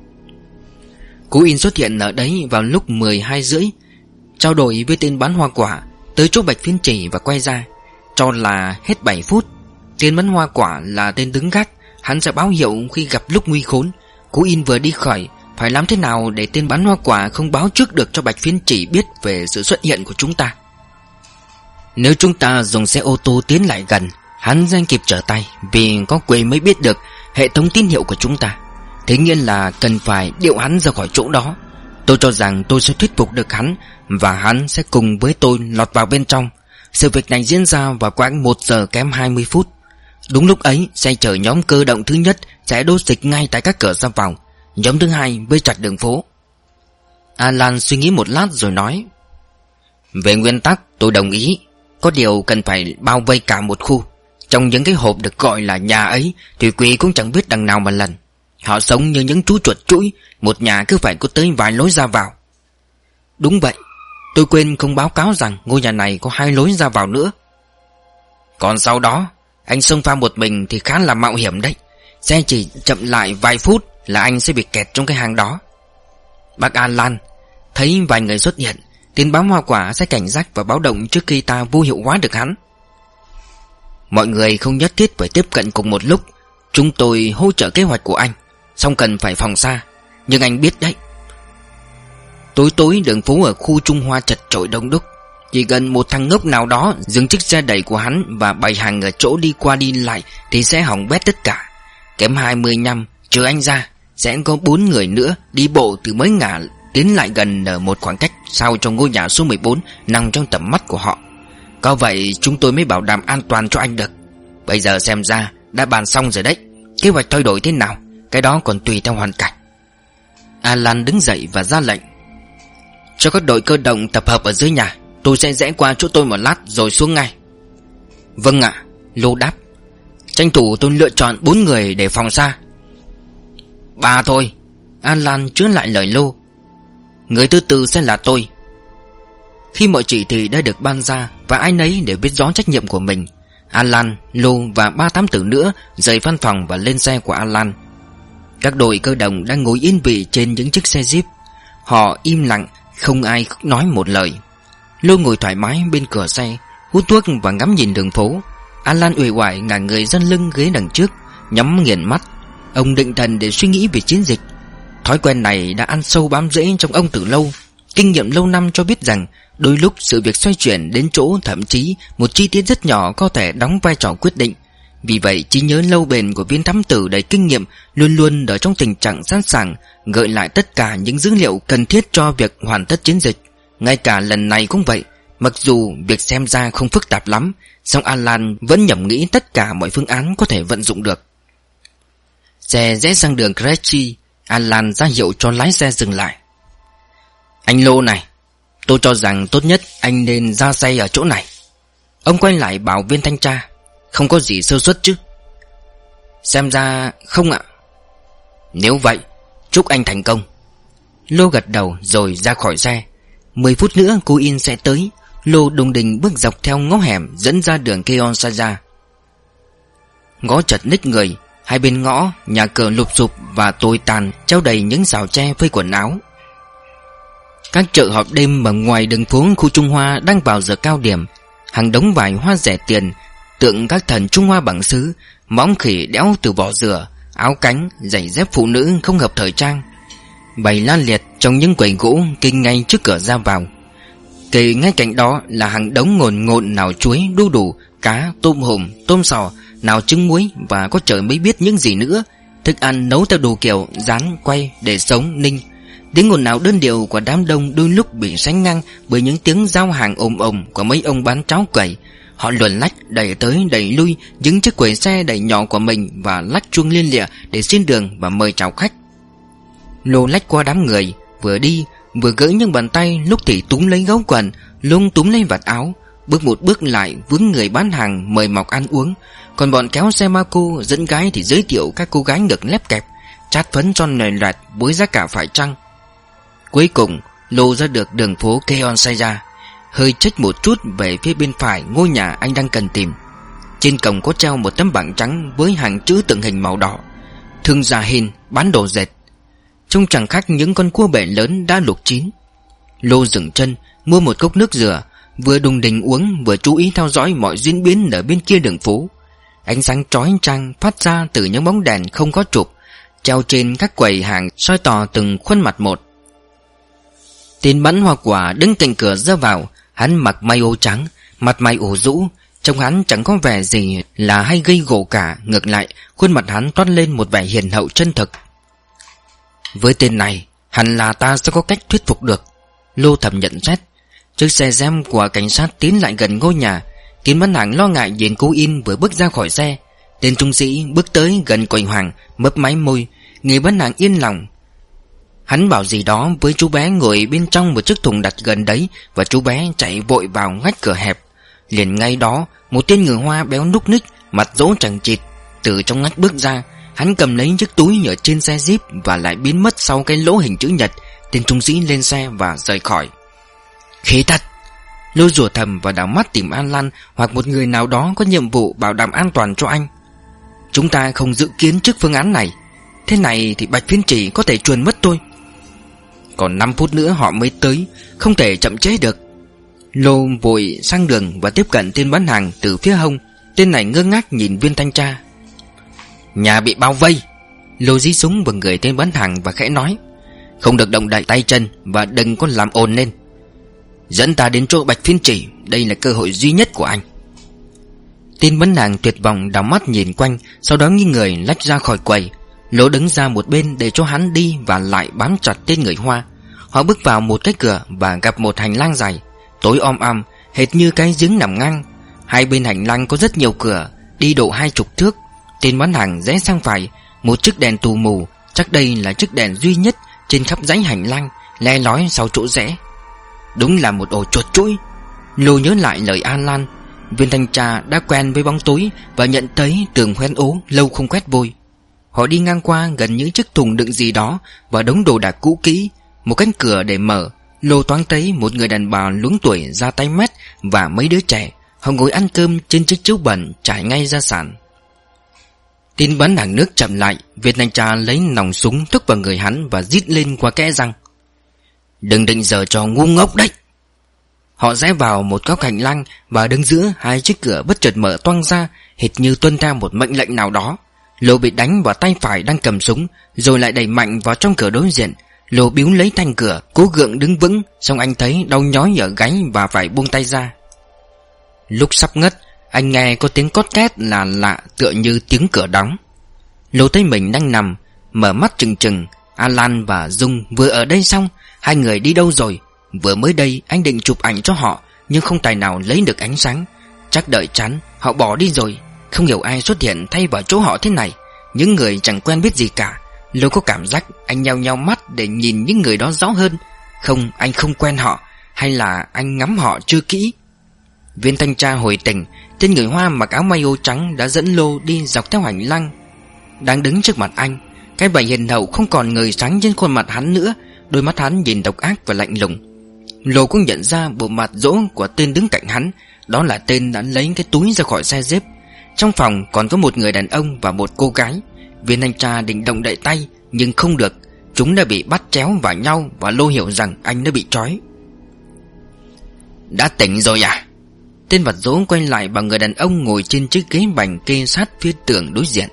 Cú In xuất hiện ở đấy vào lúc mười hai rưỡi, trao đổi với tên bán hoa quả, tới chỗ Bạch Phiến Chỉ và quay ra. Cho là hết bảy phút. Tên bán hoa quả là tên đứng gác, hắn sẽ báo hiệu khi gặp lúc nguy khốn. Cú In vừa đi khỏi, phải làm thế nào để tên bán hoa quả không báo trước được cho Bạch Phiến Chỉ biết về sự xuất hiện của chúng ta? Nếu chúng ta dùng xe ô tô tiến lại gần, hắn sẽ kịp trở tay, vì có quê mới biết được hệ thống tín hiệu của chúng ta. Thế nhiên là cần phải điệu hắn ra khỏi chỗ đó. Tôi cho rằng tôi sẽ thuyết phục được hắn, và hắn sẽ cùng với tôi lọt vào bên trong. Sự việc này diễn ra vào khoảng một giờ kém hai mươi phút. Đúng lúc ấy, xe chở nhóm cơ động thứ nhất sẽ đốt dịch ngay tại các cửa ra vào. Nhóm thứ hai vây chặt đường phố. Alan suy nghĩ một lát rồi nói. Về nguyên tắc tôi đồng ý. Có điều cần phải bao vây cả một khu. Trong những cái hộp được gọi là nhà ấy thì quỷ cũng chẳng biết đằng nào mà lần. Họ sống như những chú chuột chuỗi, một nhà cứ phải có tới vài lối ra vào. Đúng vậy. Tôi quên không báo cáo rằng ngôi nhà này có hai lối ra vào nữa. Còn sau đó, anh xông pha một mình thì khá là mạo hiểm đấy. Xe chỉ chậm lại vài phút là anh sẽ bị kẹt trong cái hang đó. Bác Alan, thấy vài người xuất hiện, tên bán hoa quả sẽ cảnh giác và báo động trước khi ta vô hiệu hóa được hắn. Mọi người không nhất thiết phải tiếp cận cùng một lúc. Chúng tôi hỗ trợ kế hoạch của anh, song cần phải phòng xa. Nhưng anh biết đấy, tối tối đường phố ở khu Trung Hoa chật chội đông đúc. Chỉ cần một thằng ngốc nào đó dừng chiếc xe đẩy của hắn và bày hàng ở chỗ đi qua đi lại thì sẽ hỏng bét tất cả. Kém hai mươi nhăm, trừ anh ra, sẽ có bốn người nữa đi bộ từ mấy ngả tiến lại gần ở một khoảng cách sao cho ngôi nhà số mười bốn nằm trong tầm mắt của họ. Có vậy chúng tôi mới bảo đảm an toàn cho anh được. Bây giờ xem ra đã bàn xong rồi đấy. Kế hoạch thay đổi thế nào, cái đó còn tùy theo hoàn cảnh. Alan đứng dậy và ra lệnh: cho các đội cơ động tập hợp ở dưới nhà. Tôi sẽ rẽ qua chỗ tôi một lát rồi xuống ngay. Vâng ạ, Lô đáp. Tranh thủ tôi lựa chọn bốn người để phòng xa. Ba thôi, Alan chữa lại lời Lô. Người thứ tư sẽ là tôi. Khi mọi chỉ thị đã được ban ra và ai nấy đều biết rõ trách nhiệm của mình, Alan, Lô và ba thám tử nữa rời văn phòng và lên xe của Alan. Các đội cơ động đang ngồi yên vị trên những chiếc xe Jeep. Họ im lặng, không ai nói một lời. Lô ngồi thoải mái bên cửa xe, hút thuốc và ngắm nhìn đường phố. Alan uể oải ngả người dâng lưng ghế đằng trước, nhắm nghiền mắt. Ông định thần để suy nghĩ về chiến dịch. Thói quen này đã ăn sâu bám rễ trong ông từ lâu. Kinh nghiệm lâu năm cho biết rằng đôi lúc sự việc xoay chuyển đến chỗ thậm chí một chi tiết rất nhỏ có thể đóng vai trò quyết định. Vì vậy trí nhớ lâu bền của viên thám tử đầy kinh nghiệm luôn luôn ở trong tình trạng sẵn sàng gợi lại tất cả những dữ liệu cần thiết cho việc hoàn tất chiến dịch. Ngay cả lần này cũng vậy. Mặc dù việc xem ra không phức tạp lắm, song Alan vẫn nhẩm nghĩ tất cả mọi phương án có thể vận dụng được. Xe rẽ sang đường Kretchi. Alan ra hiệu cho lái xe dừng lại. Anh Lô này, tôi cho rằng tốt nhất anh nên ra xe ở chỗ này. Ông quay lại bảo viên thanh tra: không có gì sơ suất chứ? Xem ra không ạ. Nếu vậy, chúc anh thành công. Lô gật đầu rồi ra khỏi xe. Mười phút nữa cô In sẽ tới. Lô đùng đình bước dọc theo ngõ hẻm dẫn ra đường Keonsaja. Ngõ chật ních người. Hai bên ngõ, nhà cửa lụp xụp và tồi tàn treo đầy những rào tre phơi quần áo. Các chợ họp đêm ở ngoài đường phố khu Trung Hoa đang vào giờ cao điểm. Hàng đống vải hoa rẻ tiền, tượng các thần Trung Hoa bằng sứ, móng khỉ đẽo từ vỏ dừa, áo cánh, giày dép phụ nữ không hợp thời trang bày lan liệt trong những quầy gỗ kinh ngay trước cửa ra vào. Kề ngay cạnh đó là hàng đống ngồn ngộn nào chuối, đu đủ, cá, tôm hùm, tôm sò, nào trứng muối và có trời mới biết những gì nữa. Thức ăn nấu theo đồ kiểu rán, quay, để sống, ninh. Tiếng ồn ào đơn điệu của đám đông đôi lúc bị sánh ngang bởi những tiếng giao hàng ồm ồm của mấy ông bán cháo quẩy. Họ luồn lách đẩy tới đẩy lui những chiếc quầy xe đẩy nhỏ của mình và lách chuông liên lịa để xin đường và mời chào khách. Lô lách qua đám người, vừa đi vừa gỡ những bàn tay, lúc thì túm lấy gấu quần, lúc túm lấy vạt áo, bước một bước lại vướng người bán hàng mời mọc ăn uống. Còn bọn kéo xe ma cô dẫn gái thì giới thiệu các cô gái ngực lép kẹp, chát phấn son nền loạt với giá cả phải chăng. Cuối cùng Lô ra được đường phố Keonsaja, hơi chếch một chút về phía bên phải ngôi nhà anh đang cần tìm. Trên cổng có treo một tấm bảng trắng với hàng chữ tượng hình màu đỏ: Thương gia Hin bán đồ dệt. Trông chẳng khác những con cua bể lớn đã luộc chín. Lô dừng chân mua một cốc nước dừa, vừa đùng đình uống vừa chú ý theo dõi mọi diễn biến ở bên kia đường phố. Ánh sáng chói chang phát ra từ những bóng đèn không có trục treo trên các quầy hàng, soi tỏ từng khuôn mặt một. Tên bán hoa quả đứng cạnh cửa ra vào. Hắn mặc may ô trắng, mặt mày ủ rũ, trông hắn chẳng có vẻ gì là hay gây gổ cả. Ngược lại, khuôn mặt hắn toát lên một vẻ hiền hậu chân thực. Với tên này, hẳn là ta sẽ có cách thuyết phục được, Lô thầm nhận xét. Chiếc xe gem của cảnh sát tiến lại gần ngôi nhà. Tiến bán hàng lo ngại nhìn cô In vừa bước ra khỏi xe. Tên trung sĩ bước tới gần quầy hàng, mấp máy môi. Người bán hàng yên lòng. Hắn bảo gì đó với chú bé ngồi bên trong một chiếc thùng đặt gần đấy, và chú bé chạy vội vào ngách cửa hẹp. Liền ngay đó, một tên người Hoa béo núc ních, mặt rỗ chẳng chịt từ trong ngách bước ra. Hắn cầm lấy chiếc túi ở trên xe Jeep và lại biến mất sau cái lỗ hình chữ nhật. Tên trung sĩ lên xe và rời khỏi. Khí thật! Lô rủa thầm và đảo mắt tìm Alan hoặc một người nào đó có nhiệm vụ bảo đảm an toàn cho anh. Chúng ta không dự kiến trước phương án này. Thế này thì Bạch Phiên Chỉ có thể chuồn mất thôi. Còn năm phút nữa họ mới tới, không thể chậm chế được. Lô vội sang đường và tiếp cận tên bán hàng từ phía hông. Tên này ngơ ngác nhìn viên thanh tra. Nhà bị bao vây. Lô dí súng vào người tên bán hàng và khẽ nói: Không được động đậy tay chân và đừng có làm ồn lên. Dẫn ta đến chỗ Bạch Phiên Chỉ, đây là cơ hội duy nhất của anh. Tên bán hàng tuyệt vọng đảo mắt nhìn quanh, sau đó nghi người lách ra khỏi quầy. Lô đứng ra một bên để cho hắn đi và lại bám chặt tên người Hoa. Họ bước vào một cái cửa và gặp một hành lang dài, tối om om, hệt như cái giếng nằm ngang. Hai bên hành lang có rất nhiều cửa, đi độ hai chục thước. Tên bán hàng rẽ sang phải, một chiếc đèn tù mù, chắc đây là chiếc đèn duy nhất trên khắp dãy hành lang, le lói sau chỗ rẽ. Đúng là một ổ chuột chuỗi. Lô nhớ lại lời An Lan. Viên thanh tra đã quen với bóng tối và nhận thấy tường hoen ố lâu không quét vôi. Họ đi ngang qua gần những chiếc thùng đựng gì đó và đống đồ đạc cũ kỹ. Một cánh cửa để mở, Lô thoáng thấy một người đàn bà luống tuổi da tay mét và mấy đứa trẻ. Họ ngồi ăn cơm trên chiếc chiếu bẩn trải ngay ra sàn. Tin bán hàng nước chậm lại. Viên thanh tra lấy nòng súng thúc vào người hắn và rít lên qua kẽ răng: "Đừng định giờ trò ngu ngốc đấy." Họ rẽ vào một góc hành lang và đứng giữa hai chiếc cửa bất chợt mở toang ra, hệt như tuân theo một mệnh lệnh nào đó. Lô bị đánh vào tay phải đang cầm súng, rồi lại đẩy mạnh vào trong cửa đối diện. Lô biếu lấy thanh cửa, cố gượng đứng vững, xong anh thấy đau nhói ở gáy và phải buông tay ra. Lúc sắp ngất, anh nghe có tiếng cót két là lạ, tựa như tiếng cửa đóng. Lô thấy mình đang nằm, mở mắt trừng trừng. Alan và Dung vừa ở đây xong, hai người đi đâu rồi? Vừa mới đây anh định chụp ảnh cho họ, nhưng không tài nào lấy được ánh sáng. Chắc đợi chán, họ bỏ đi rồi. Không hiểu ai xuất hiện thay vào chỗ họ thế này. Những người chẳng quen biết gì cả. Lô có cảm giác anh nheo nheo mắt để nhìn những người đó rõ hơn. Không, anh không quen họ, hay là anh ngắm họ chưa kỹ. Viên thanh tra hồi tỉnh. Tên người Hoa mặc áo mayo trắng đã dẫn Lô đi dọc theo hành lang. Đang đứng trước mặt anh, cái vẻ hiền hậu không còn ngời sáng trên khuôn mặt hắn nữa. Đôi mắt hắn nhìn độc ác và lạnh lùng. Lô cũng nhận ra bộ mặt dỗ của tên đứng cạnh hắn. Đó là tên đã lấy cái túi ra khỏi xe dép. Trong phòng còn có một người đàn ông và một cô gái. Viên thanh tra định động đậy tay, nhưng không được. Chúng đã bị bắt chéo vào nhau và Lô hiểu rằng anh đã bị trói. "Đã tỉnh rồi à?" Tên vặt dỗ quay lại bằng người đàn ông ngồi trên chiếc ghế bành kê sát phía tường đối diện.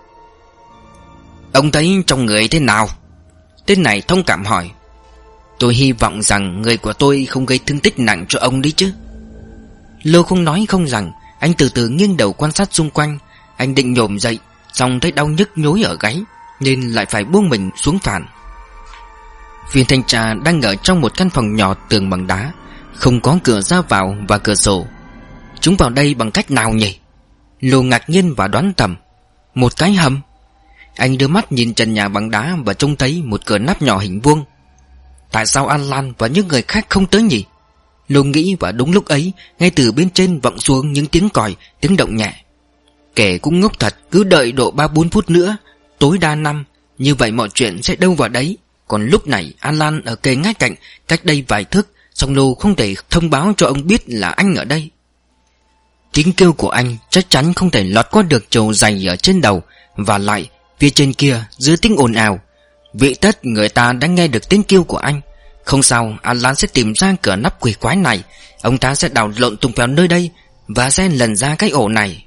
"Ông thấy trong người thế nào?" Tên này thông cảm hỏi. "Tôi hy vọng rằng người của tôi không gây thương tích nặng cho ông đấy chứ." Lô không nói không rằng. Anh từ từ nghiêng đầu quan sát xung quanh. Anh định nhổm dậy, xong thấy đau nhức nhối ở gáy, nên lại phải buông mình xuống phản. Viên thanh tra đang ở trong một căn phòng nhỏ tường bằng đá, không có cửa ra vào và cửa sổ. Chúng vào đây bằng cách nào nhỉ? Lô ngạc nhiên và đoán thầm: một cái hầm. Anh đưa mắt nhìn trần nhà bằng đá và trông thấy một cửa nắp nhỏ hình vuông. Tại sao Alan và những người khác không tới nhỉ? Lô nghĩ, và đúng lúc ấy, ngay từ bên trên vọng xuống những tiếng còi, tiếng động nhẹ. Kể cũng ngốc thật, cứ đợi độ ba bốn phút nữa, tối đa năm, như vậy mọi chuyện sẽ đâu vào đấy. Còn lúc này Alan ở kề ngay cạnh, cách đây vài thước, song Lô không thể thông báo cho ông biết là anh ở đây. Tiếng kêu của anh chắc chắn không thể lọt qua được chầu dày ở trên đầu. Và lại, phía trên kia, dưới tiếng ồn ào, vị tất người ta đã nghe được tiếng kêu của anh. Không sao, Alan sẽ tìm ra cửa nắp quỷ quái này. Ông ta sẽ đào lộn tung vào nơi đây và sẽ lần ra cái ổ này.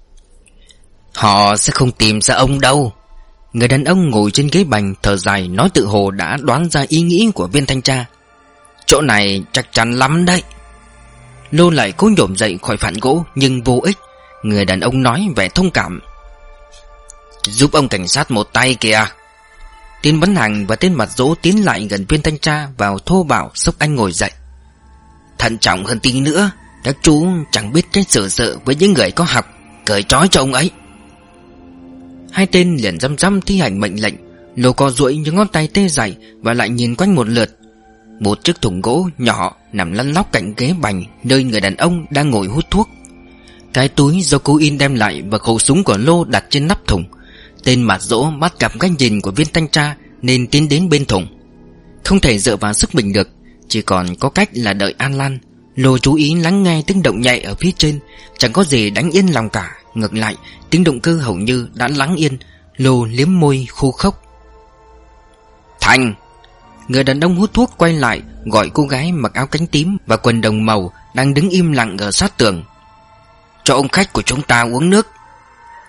Họ sẽ không tìm ra ông đâu. Người đàn ông ngồi trên ghế bành thở dài, nói tự hồ đã đoán ra ý nghĩ của viên thanh tra. Chỗ này chắc chắn lắm đấy. Lô lại cố nhổm dậy khỏi phản gỗ, nhưng vô ích. Người đàn ông nói vẻ thông cảm: "Giúp ông cảnh sát một tay kìa." Tên bán hàng và tên mặt dỗ tiến lại gần viên thanh tra vào thô bạo xốc anh ngồi dậy. "Thận trọng hơn tí nữa, các chú chẳng biết cách xử sự với những người có học, cởi trói cho ông ấy." Hai tên liền răm răm thi hành mệnh lệnh. Lô co duỗi những ngón tay tê dại và lại nhìn quanh một lượt. Một chiếc thùng gỗ nhỏ nằm lăn lóc cạnh ghế bành, nơi người đàn ông đang ngồi hút thuốc. Cái túi do cô In đem lại và khẩu súng của Lô đặt trên nắp thùng. Tên mặt dỗ bắt gặp cái nhìn của viên thanh tra nên tiến đến bên thùng. Không thể dựa vào sức mình được, chỉ còn có cách là đợi Alan. Lô chú ý lắng nghe tiếng động nhẹ ở phía trên. Chẳng có gì đánh yên lòng cả. Ngược lại, tiếng động cơ hầu như đã lắng yên. Lô liếm môi khô khốc. "Thành!" Người đàn ông hút thuốc quay lại, gọi cô gái mặc áo cánh tím và quần đồng màu đang đứng im lặng ở sát tường. "Cho ông khách của chúng ta uống nước."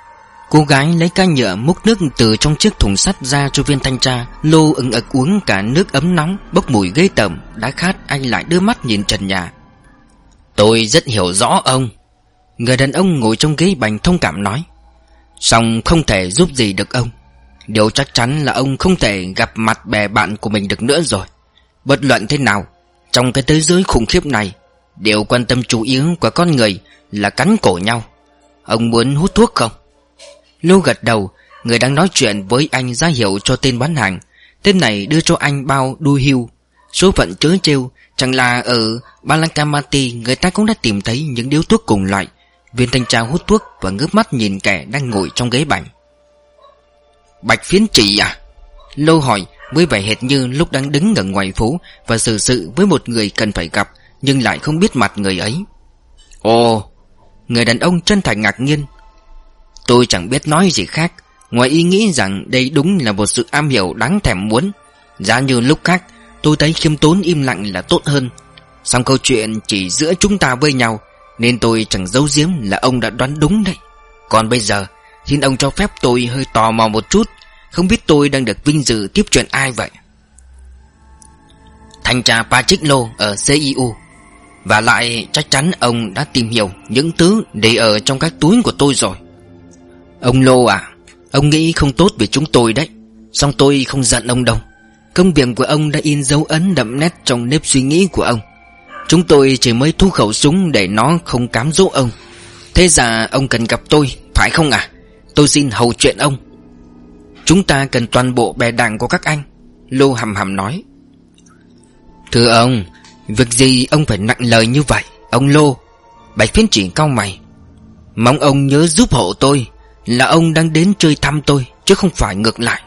Cô gái lấy ca nhựa múc nước từ trong chiếc thùng sắt ra cho viên thanh tra. Lô ưng ực uống cả nước ấm nóng, bốc mùi ghê tởm. Đã khát, anh lại đưa mắt nhìn trần nhà. Tôi rất hiểu rõ ông. Người đàn ông ngồi trong ghế bành thông cảm nói. Song không thể giúp gì được ông. Điều chắc chắn là ông không thể gặp mặt bè bạn của mình được nữa rồi. Bất luận thế nào, trong cái thế giới khủng khiếp này, điều quan tâm chủ yếu của con người là cắn cổ nhau. Ông muốn hút thuốc không? Lô gật đầu. Người đang nói chuyện với anh ra hiệu cho tên bán hàng. Tên này đưa cho anh bao đuôi hưu. Số phận trớ trêu, chẳng là ở Balancamati người ta cũng đã tìm thấy những điếu thuốc cùng loại. Viên thanh tra hút thuốc và ngước mắt nhìn kẻ đang ngồi trong ghế bành. Bạch Phiến Trị à? Lô hỏi với vẻ hệt như lúc đang đứng ở ngoài phố và xử sự với một người cần phải gặp, nhưng lại không biết mặt người ấy. Ồ! Người đàn ông chân thành ngạc nhiên. Tôi chẳng biết nói gì khác ngoài ý nghĩ rằng đây đúng là một sự am hiểu đáng thèm muốn. Giá như lúc khác tôi thấy khiêm tốn im lặng là tốt hơn. Song câu chuyện chỉ giữa chúng ta với nhau, nên tôi chẳng giấu giếm là ông đã đoán đúng đấy. Còn bây giờ xin ông cho phép tôi hơi tò mò một chút. Không biết tôi đang được vinh dự tiếp chuyện ai vậy? Thanh tra Patrick Lô ở xê i u. Và lại chắc chắn ông đã tìm hiểu những thứ để ở trong các túi của tôi rồi. Ông Lô à, ông nghĩ không tốt về chúng tôi đấy. Song tôi không giận ông đâu. Công việc của ông đã in dấu ấn đậm nét trong nếp suy nghĩ của ông. Chúng tôi chỉ mới thu khẩu súng để nó không cám dỗ ông. Thế ra ông cần gặp tôi, phải không à? Tôi xin hầu chuyện ông. Chúng ta cần toàn bộ bè đảng của các anh. Lô hầm hầm nói. Thưa ông, việc gì ông phải nặng lời như vậy? Ông Lô. Bạch Phiến Trị cau mày. Mong ông nhớ giúp hộ tôi. Là ông đang đến chơi thăm tôi, chứ không phải ngược lại.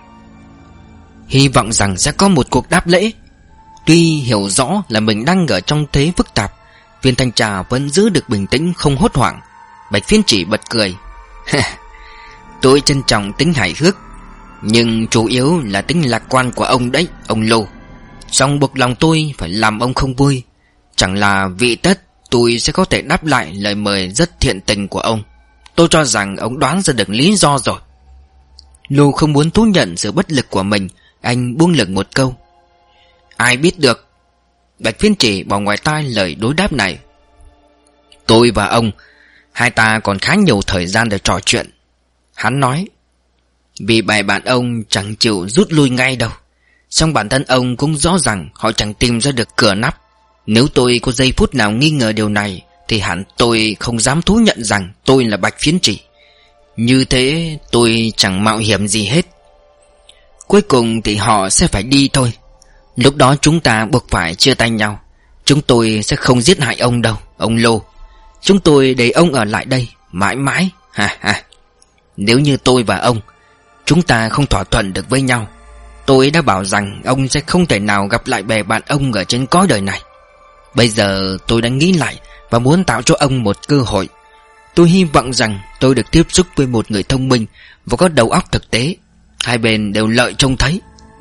Hy vọng rằng sẽ có một cuộc đáp lễ. Tuy hiểu rõ là mình đang ở trong thế phức tạp, viên thanh tra vẫn giữ được bình tĩnh không hốt hoảng. Bạch Phiến Trị bật cười. Tôi trân trọng tính hài hước, nhưng chủ yếu là tính lạc quan của ông đấy, ông Lô. Song buộc lòng tôi phải làm ông không vui. Chẳng là vị tất tôi sẽ có thể đáp lại lời mời rất thiện tình của ông. Tôi cho rằng ông đoán ra được lý do rồi. Lô không muốn thú nhận sự bất lực của mình. Anh buông lửng một câu. Ai biết được. Bạch Phiến Trị bỏ ngoài tai lời đối đáp này. Tôi và ông, hai ta còn khá nhiều thời gian để trò chuyện. Hắn nói. Vì bài bạn ông chẳng chịu rút lui ngay đâu. Song bản thân ông cũng rõ rằng họ chẳng tìm ra được cửa nắp. Nếu tôi có giây phút nào nghi ngờ điều này, thì hẳn tôi không dám thú nhận rằng tôi là Bạch Phiến Trị. Như thế tôi chẳng mạo hiểm gì hết. Cuối cùng thì họ sẽ phải đi thôi. Lúc đó chúng ta buộc phải chia tay nhau. Chúng tôi sẽ không giết hại ông đâu, ông Lô. Chúng tôi để ông ở lại đây mãi mãi. Ha ha. Nếu như tôi và ông, chúng ta không thỏa thuận được với nhau, tôi đã bảo rằng ông sẽ không thể nào gặp lại bè bạn ông ở trên cõi đời này. Bây giờ tôi đã nghĩ lại và muốn tạo cho ông một cơ hội. Tôi hy vọng rằng tôi được tiếp xúc với một người thông minh và có đầu óc thực tế. Hai bên đều lợi trông thấy.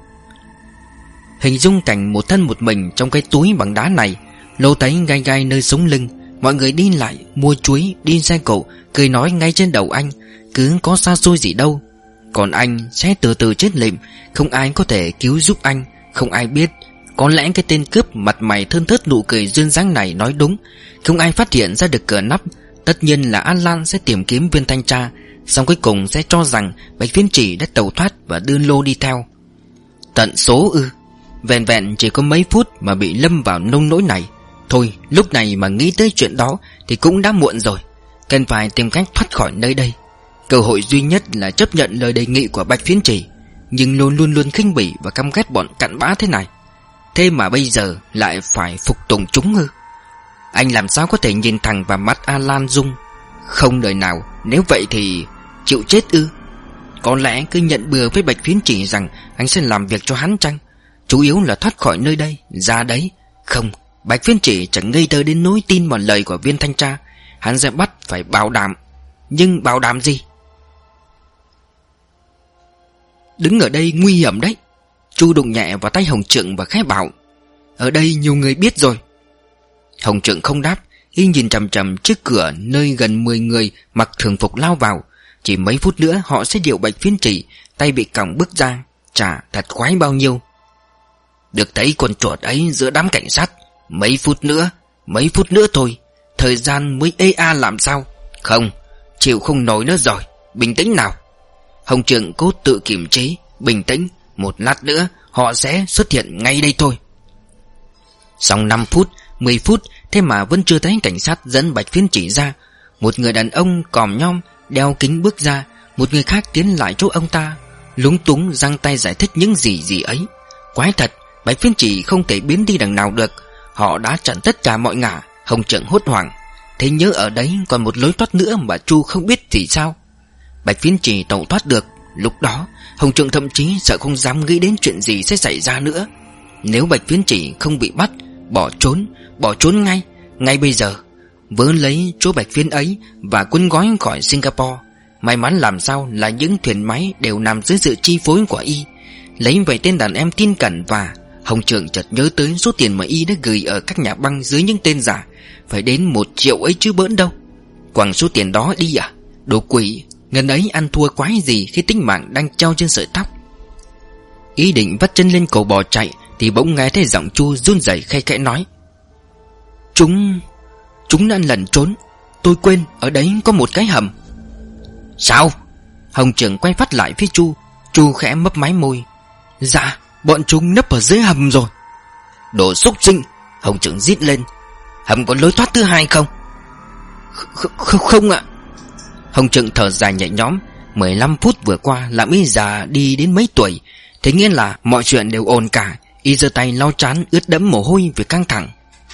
Hình dung cảnh một thân một mình trong cái túi bằng đá này, Lô thấy gai gai nơi sống lưng. Mọi người đi lại, mua chuối, đi xe cộ, cười nói ngay trên đầu anh. Cứ có xa xôi gì đâu. Còn anh sẽ từ từ chết lịm. Không ai có thể cứu giúp anh. Không ai biết. Có lẽ cái tên cướp mặt mày thơn thớt nụ cười duyên dáng này nói đúng. Không ai phát hiện ra được cửa nắp. Tất nhiên là An Lan sẽ tìm kiếm viên thanh tra, xong cuối cùng sẽ cho rằng Bạch Phiến Trị đã tẩu thoát và đưa Lô đi theo. Tận số ư? Vẹn vẹn chỉ có mấy phút mà bị lâm vào nông nỗi này. Thôi, lúc này mà nghĩ tới chuyện đó thì cũng đã muộn rồi. Cần phải tìm cách thoát khỏi nơi đây. Cơ hội duy nhất là chấp nhận lời đề nghị của Bạch Phiến Trị. Nhưng Lô luôn luôn khinh bỉ và căm ghét bọn cặn bã thế này. Thế mà bây giờ lại phải phục tùng chúng ư? Anh làm sao có thể nhìn thẳng vào mắt An Lan Dung? Không đời nào. Nếu vậy thì chịu chết ư? Có lẽ cứ nhận bừa với Bạch Phiến Trị rằng anh sẽ làm việc cho hắn chăng? Chủ yếu là thoát khỏi nơi đây, ra đấy. Không, Bạch Phiến Trị chẳng ngây thơ đến nỗi tin vào lời của viên thanh tra. Hắn sẽ bắt phải bảo đảm. Nhưng bảo đảm gì? Đứng ở đây nguy hiểm đấy. Chu đụng nhẹ vào tay Hồng Trượng và khẽ bảo. Ở đây nhiều người biết rồi. Hồng Trượng không đáp. Y nhìn chằm chằm trước cửa nơi gần mười người mặc thường phục lao vào. Chỉ mấy phút nữa họ sẽ điều Bạch Phiên Chỉ. Tay bị còng bước ra. Chà, thật khoái bao nhiêu. Được thấy con chuột ấy giữa đám cảnh sát. Mấy phút nữa, mấy phút nữa thôi. Thời gian mới ê a làm sao. Không, chịu không nổi nữa rồi. Bình tĩnh nào. Hồng Trượng cố tự kiềm chế. Bình tĩnh, một lát nữa họ sẽ xuất hiện ngay đây thôi. Xong năm phút, mười phút, thế mà vẫn chưa thấy cảnh sát dẫn Bạch Phiên Chỉ ra. Một người đàn ông còm nhom đeo kính bước ra. Một người khác tiến lại chỗ ông ta, lúng túng giang tay giải thích những gì gì ấy. Quái thật, Bạch Phiên Chỉ không thể biến đi đằng nào được. Họ đã chặn tất cả mọi ngả. Hồng Trượng hốt hoảng. Thế nhớ ở đấy còn một lối thoát nữa mà Chu không biết thì sao. Bạch Phiên Chỉ tẩu thoát được. Lúc đó Hồng Trượng thậm chí sợ không dám nghĩ đến chuyện gì sẽ xảy ra nữa. Nếu Bạch Phiên Chỉ không bị bắt, bỏ trốn, bỏ trốn ngay, ngay bây giờ, vớ lấy chỗ Bạch Phiên ấy và cuốn gói khỏi Singapore. May mắn làm sao là những thuyền máy đều nằm dưới sự chi phối của y. Lấy về tên đàn em tin cẩn. Và Hồng Trượng chợt nhớ tới số tiền mà y đã gửi ở các nhà băng dưới những tên giả. Phải đến một triệu ấy chứ bỡn đâu. Quăng số tiền đó đi à? Đồ quỷ. Ngân ấy ăn thua quái gì khi tính mạng đang treo trên sợi tóc. Ý định vắt chân lên cổ bò chạy thì bỗng nghe thấy giọng Chu run rẩy khe khẽ nói: Chúng... Chúng đã lẩn trốn. Tôi quên ở đấy có một cái hầm. Sao? Hồng Trượng quay phát lại phía Chu. Chu khẽ mấp máy môi. Dạ, bọn chúng nấp ở dưới hầm rồi. Đồ xúc sinh! Hồng Trượng rít lên. Hầm có lối thoát thứ hai không? Không, không ạ. Hồng Trượng thở dài nhẹ nhõm. Mười lăm phút vừa qua làm y già đi đến mấy tuổi. Thế nghĩa là mọi chuyện đều ổn cả. Y giơ tay lau trán ướt đẫm mồ hôi vì căng thẳng.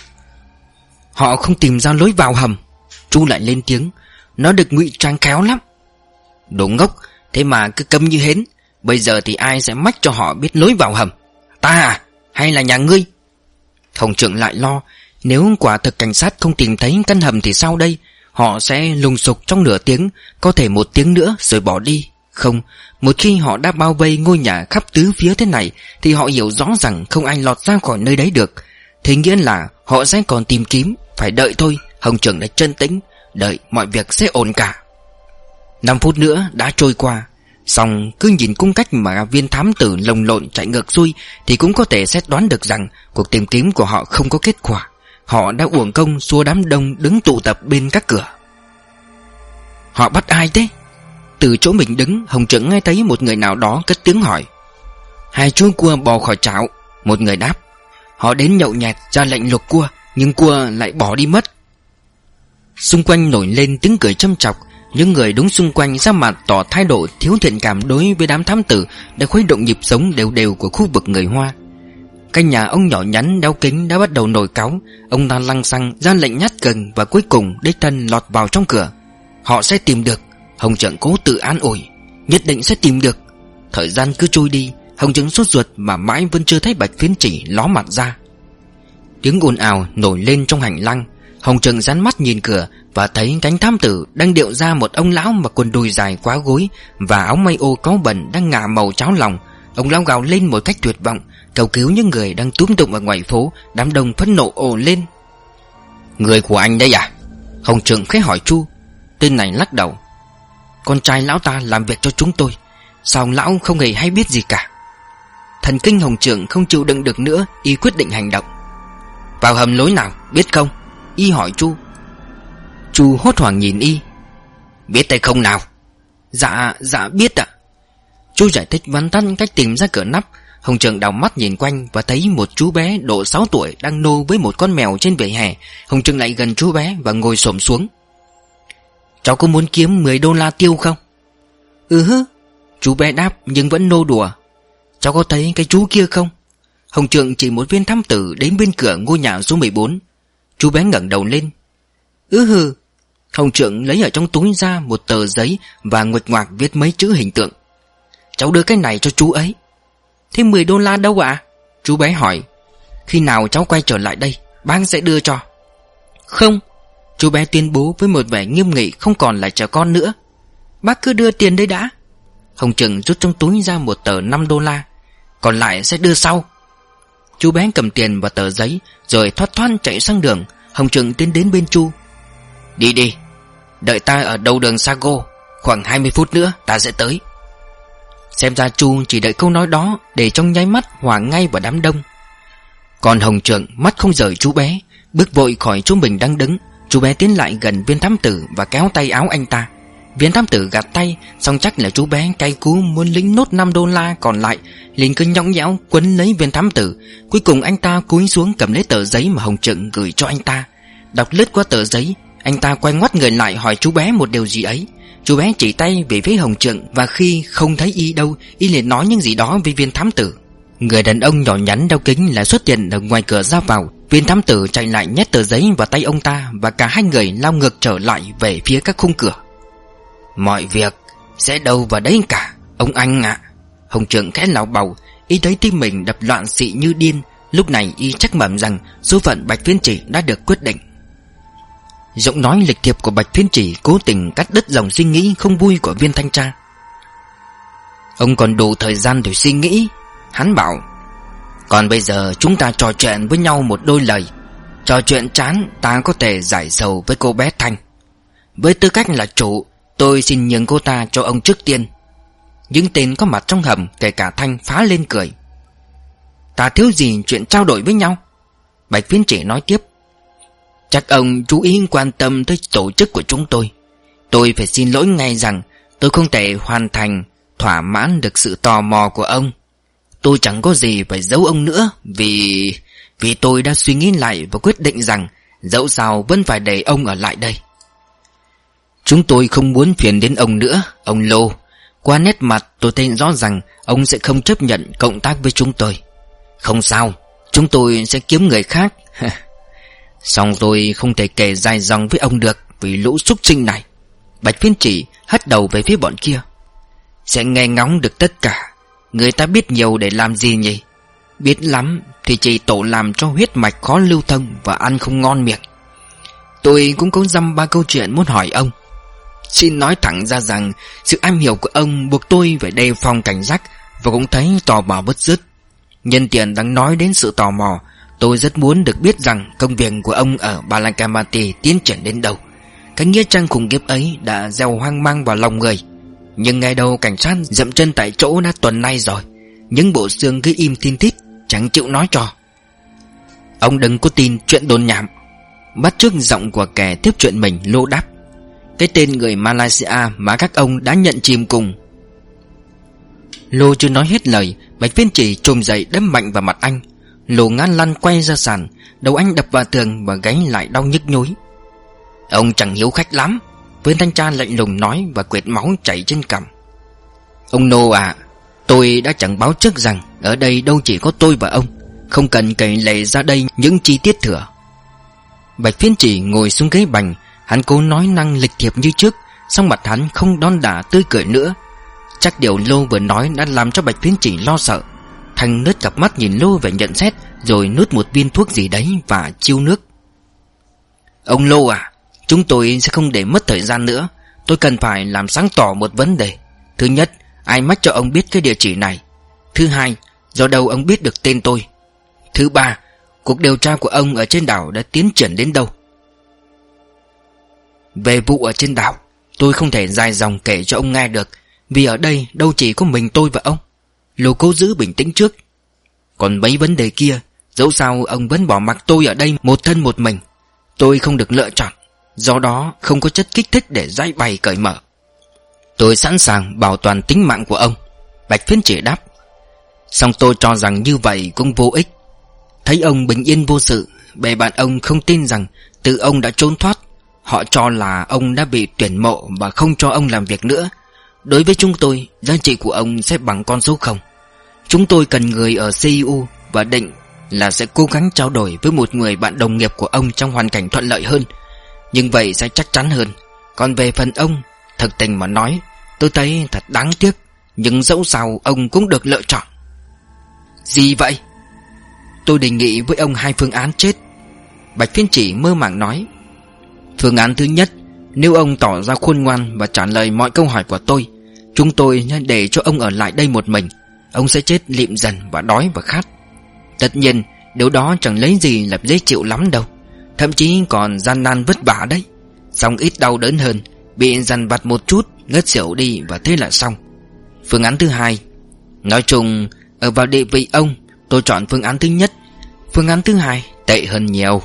Họ không tìm ra lối vào hầm. Chu lại lên tiếng. Nó được ngụy trang khéo lắm. Đồ ngốc. Thế mà cứ câm như hến. Bây giờ thì ai sẽ mách cho họ biết lối vào hầm? Ta à? Hay là nhà ngươi? Hồng Trượng lại lo. Nếu quả thực cảnh sát không tìm thấy căn hầm thì sao đây? Họ sẽ lùng sục trong nửa tiếng, có thể một tiếng nữa rồi bỏ đi. Không, một khi họ đã bao vây ngôi nhà khắp tứ phía thế này thì họ hiểu rõ rằng không ai lọt ra khỏi nơi đấy được. Thế nghĩa là họ sẽ còn tìm kiếm. Phải đợi thôi. Hồng Trượng đã trấn tĩnh. Đợi mọi việc sẽ ổn cả. Năm phút nữa đã trôi qua. Xong cứ nhìn cung cách mà viên thám tử lồng lộn chạy ngược xuôi thì cũng có thể xét đoán được rằng cuộc tìm kiếm của họ không có kết quả. Họ đã uổng công xua đám đông đứng tụ tập bên các cửa. Họ bắt ai thế? Từ chỗ mình đứng, Hồng Trượng nghe thấy một người nào đó cất tiếng hỏi. Hai chú cua bò khỏi chảo. Một người đáp. Họ đến nhậu nhẹt ra lệnh luộc cua, nhưng cua lại bỏ đi mất. Xung quanh nổi lên tiếng cười châm chọc. Những người đứng xung quanh ra mặt tỏ thái độ thiếu thiện cảm đối với đám thám tử đã khuấy động nhịp sống đều đều của khu vực người Hoa. Căn nhà ông nhỏ nhắn đeo kính đã bắt đầu nổi cáu. Ông ta lăng xăng ra lệnh nhát gần và cuối cùng đích thân lọt vào trong cửa. Họ sẽ tìm được. Hồng Trượng cố tự an ủi. Nhất định sẽ tìm được. Thời gian cứ trôi đi. Hồng Trượng sốt ruột mà mãi vẫn chưa thấy Bạch Phiên Chỉ ló mặt ra. Tiếng ồn ào nổi lên trong hành lang. Hồng Trượng dán mắt nhìn cửa và thấy cánh thám tử đang điệu ra một ông lão mặc quần đùi dài quá gối và áo may ô cáu bẩn đang ngả màu cháo lòng. Ông lão gào lên một cách tuyệt vọng, cầu cứu những người đang túm tụm ở ngoài phố. Đám đông phẫn nộ ồ lên. Người của anh đây à? Hồng Trượng khẽ hỏi Chu. Tên này lắc đầu. Con trai lão ta làm việc cho chúng tôi. Sao ông lão không hề hay biết gì cả? Thần kinh Hồng Trượng không chịu đựng được nữa. Y quyết định hành động. Vào hầm lối nào biết không? Y hỏi Chu. Chu hốt hoảng nhìn Y. Biết hay không nào? Dạ, dạ biết ạ. Chu giải thích vắn tắt cách tìm ra cửa nắp. Hồng Trượng đảo mắt nhìn quanh và thấy một chú bé độ sáu tuổi đang nô với một con mèo trên vỉa hè. Hồng Trượng lại gần chú bé và ngồi xổm xuống. Cháu có muốn kiếm mười đô la tiêu không? Ừ hứ. Chú bé đáp nhưng vẫn nô đùa. Cháu có thấy cái chú kia không? Hồng Trượng chỉ một viên thám tử đến bên cửa ngôi nhà số mười bốn. Chú bé ngẩng đầu lên. Ừ hừ. Hồng Trượng lấy ở trong túi ra một tờ giấy và nguệch ngoạc viết mấy chữ hình tượng. Cháu đưa cái này cho chú ấy. Thế mười đô la đâu ạ? Chú bé hỏi. Khi nào cháu quay trở lại đây, bác sẽ đưa cho. Không. Chú bé tuyên bố với một vẻ nghiêm nghị không còn là trẻ con nữa. Bác cứ đưa tiền đây đã. Hồng Trượng rút trong túi ra một tờ năm đô la. Còn lại sẽ đưa sau. Chú bé cầm tiền và tờ giấy rồi thoát thoát chạy sang đường. Hồng Trượng tiến đến bên Chu. Đi đi. Đợi ta ở đầu đường Sago. Khoảng hai mươi phút nữa ta sẽ tới. Xem ra Chu chỉ đợi câu nói đó để trong nháy mắt hòa ngay vào đám đông. Còn Hồng Trượng mắt không rời chú bé, bước vội khỏi chỗ mình đang đứng. Chú bé tiến lại gần viên thám tử và kéo tay áo anh ta. Viên thám tử gạt tay, xong chắc là chú bé cay cú muốn lĩnh nốt năm đô la còn lại, liền cứ nhõng nhẽo quấn lấy viên thám tử. Cuối cùng anh ta cúi xuống cầm lấy tờ giấy mà Hồng Trượng gửi cho anh ta. Đọc lướt qua tờ giấy, anh ta quay ngoắt người lại hỏi chú bé một điều gì ấy. Chú bé chỉ tay về phía Hồng Trượng, và khi không thấy y đâu, y liền nói những gì đó với viên thám tử. Người đàn ông nhỏ nhắn đeo kính lại xuất hiện ở ngoài cửa ra vào. Viên thám tử chạy lại nhét tờ giấy vào tay ông ta, và cả hai người lao ngược trở lại về phía các khung cửa. Mọi việc sẽ đâu vào đấy cả, ông anh ạ. Hồng Trượng khẽ lảo bầu, y thấy tim mình đập loạn xị như điên. Lúc này y chắc mẩm rằng số phận Bạch Phiên Chỉ đã được quyết định. Giọng nói lịch thiệp của Bạch Phiên Chỉ cố tình cắt đứt dòng suy nghĩ không vui của viên thanh tra. Ông còn đủ thời gian để suy nghĩ, hắn bảo. Còn bây giờ chúng ta trò chuyện với nhau một đôi lời. Trò chuyện chán, ta có thể giải sầu với cô bé Thanh. Với tư cách là chủ, tôi xin nhường cô ta cho ông trước tiên. Những tên có mặt trong hầm, kể cả Thanh, phá lên cười. Ta thiếu gì chuyện trao đổi với nhau? Bạch Phiên Chỉ nói tiếp. Chắc ông chú ý quan tâm tới tổ chức của chúng tôi. Tôi phải xin lỗi ngay rằng tôi không thể hoàn thành thỏa mãn được sự tò mò của ông. Tôi chẳng có gì phải giấu ông nữa, Vì Vì tôi đã suy nghĩ lại và quyết định rằng dẫu sao vẫn phải để ông ở lại đây. Chúng tôi không muốn phiền đến ông nữa, ông Lô. Qua nét mặt tôi thấy rõ rằng ông sẽ không chấp nhận cộng tác với chúng tôi. Không sao, chúng tôi sẽ kiếm người khác. Xong tôi không thể kể dài dòng với ông được vì lũ súc sinh này. Bạch Phiên Chỉ hất đầu về phía bọn kia. Sẽ nghe ngóng được tất cả. Người ta biết nhiều để làm gì nhỉ? Biết lắm thì chỉ tổ làm cho huyết mạch khó lưu thông và ăn không ngon miệng. Tôi cũng có dăm ba câu chuyện muốn hỏi ông. Xin nói thẳng ra rằng sự am hiểu của ông buộc tôi phải đề phòng cảnh giác, và cũng thấy tò mò bứt rứt. Nhân tiện đang nói đến sự tò mò, tôi rất muốn được biết rằng công việc của ông ở Balancamati tiến triển đến đâu. Cái nghĩa trang khủng khiếp ấy đã gieo hoang mang vào lòng người. Nhưng ngày đầu cảnh sát dậm chân tại chỗ đã tuần nay rồi. Những bộ xương cứ im tin tít, chẳng chịu nói cho. Ông đừng có tin chuyện đồn nhảm. Bắt chước giọng của kẻ tiếp chuyện mình, Lô đáp. Cái tên người Malaysia mà các ông đã nhận chìm cùng. Lô chưa nói hết lời, Bạch Phiên Chỉ trồm dậy đấm mạnh vào mặt anh. Lô ngã lăn quay ra sàn, đầu anh đập vào tường và gáy lại đau nhức nhối. Ông chẳng hiếu khách lắm, viên thanh tra lạnh lùng nói và quệt máu chảy trên cằm. Ông Nô à, tôi đã chẳng báo trước rằng ở đây đâu chỉ có tôi và ông, không cần kể lể ra đây những chi tiết thừa. Bạch Phiên Chỉ ngồi xuống ghế bành. Hắn cố nói năng lịch thiệp như trước, song mặt hắn không đon đả tươi cười nữa. Chắc điều Lô vừa nói đã làm cho Bạch Phiên Chỉ lo sợ. Thằng nứt cặp mắt nhìn Lô về nhận xét, rồi nuốt một viên thuốc gì đấy và chiêu nước. Ông Lô à, chúng tôi sẽ không để mất thời gian nữa. Tôi cần phải làm sáng tỏ một vấn đề. Thứ nhất, ai mách cho ông biết cái địa chỉ này? Thứ hai, do đâu ông biết được tên tôi? Thứ ba, cuộc điều tra của ông ở trên đảo đã tiến triển đến đâu? Về vụ ở trên đảo, tôi không thể dài dòng kể cho ông nghe được, vì ở đây đâu chỉ có mình tôi và ông. Lô cố giữ bình tĩnh trước. Còn mấy vấn đề kia, dẫu sao ông vẫn bỏ mặc tôi ở đây một thân một mình. Tôi không được lựa chọn, do đó không có chất kích thích để giải bày cởi mở. Tôi sẵn sàng bảo toàn tính mạng của ông, Bạch Phiên Chỉ đáp. Song tôi cho rằng như vậy cũng vô ích. Thấy ông bình yên vô sự, bè bạn ông không tin rằng tự ông đã trốn thoát. Họ cho là ông đã bị tuyển mộ và không cho ông làm việc nữa. Đối với chúng tôi, giá trị của ông sẽ bằng con số không. Chúng tôi cần người ở xê i u và định là sẽ cố gắng trao đổi với một người bạn đồng nghiệp của ông trong hoàn cảnh thuận lợi hơn. Nhưng vậy sẽ chắc chắn hơn. Còn về phần ông, thật tình mà nói, tôi thấy thật đáng tiếc. Nhưng dẫu sao ông cũng được lựa chọn. Gì vậy? Tôi đề nghị với ông hai phương án chết, Bạch Phiên Chỉ mơ màng nói. Phương án thứ nhất, nếu ông tỏ ra khôn ngoan và trả lời mọi câu hỏi của tôi, chúng tôi để cho ông ở lại đây một mình. Ông sẽ chết lịm dần và đói và khát. Tất nhiên điều đó chẳng lấy gì là dễ chịu lắm đâu, thậm chí còn gian nan vất vả đấy. Song ít đau đớn hơn, bị dằn vặt một chút, ngất xỉu đi và thế là xong. Phương án thứ hai, nói chung ở vào địa vị ông, tôi chọn phương án thứ nhất. Phương án thứ hai tệ hơn nhiều.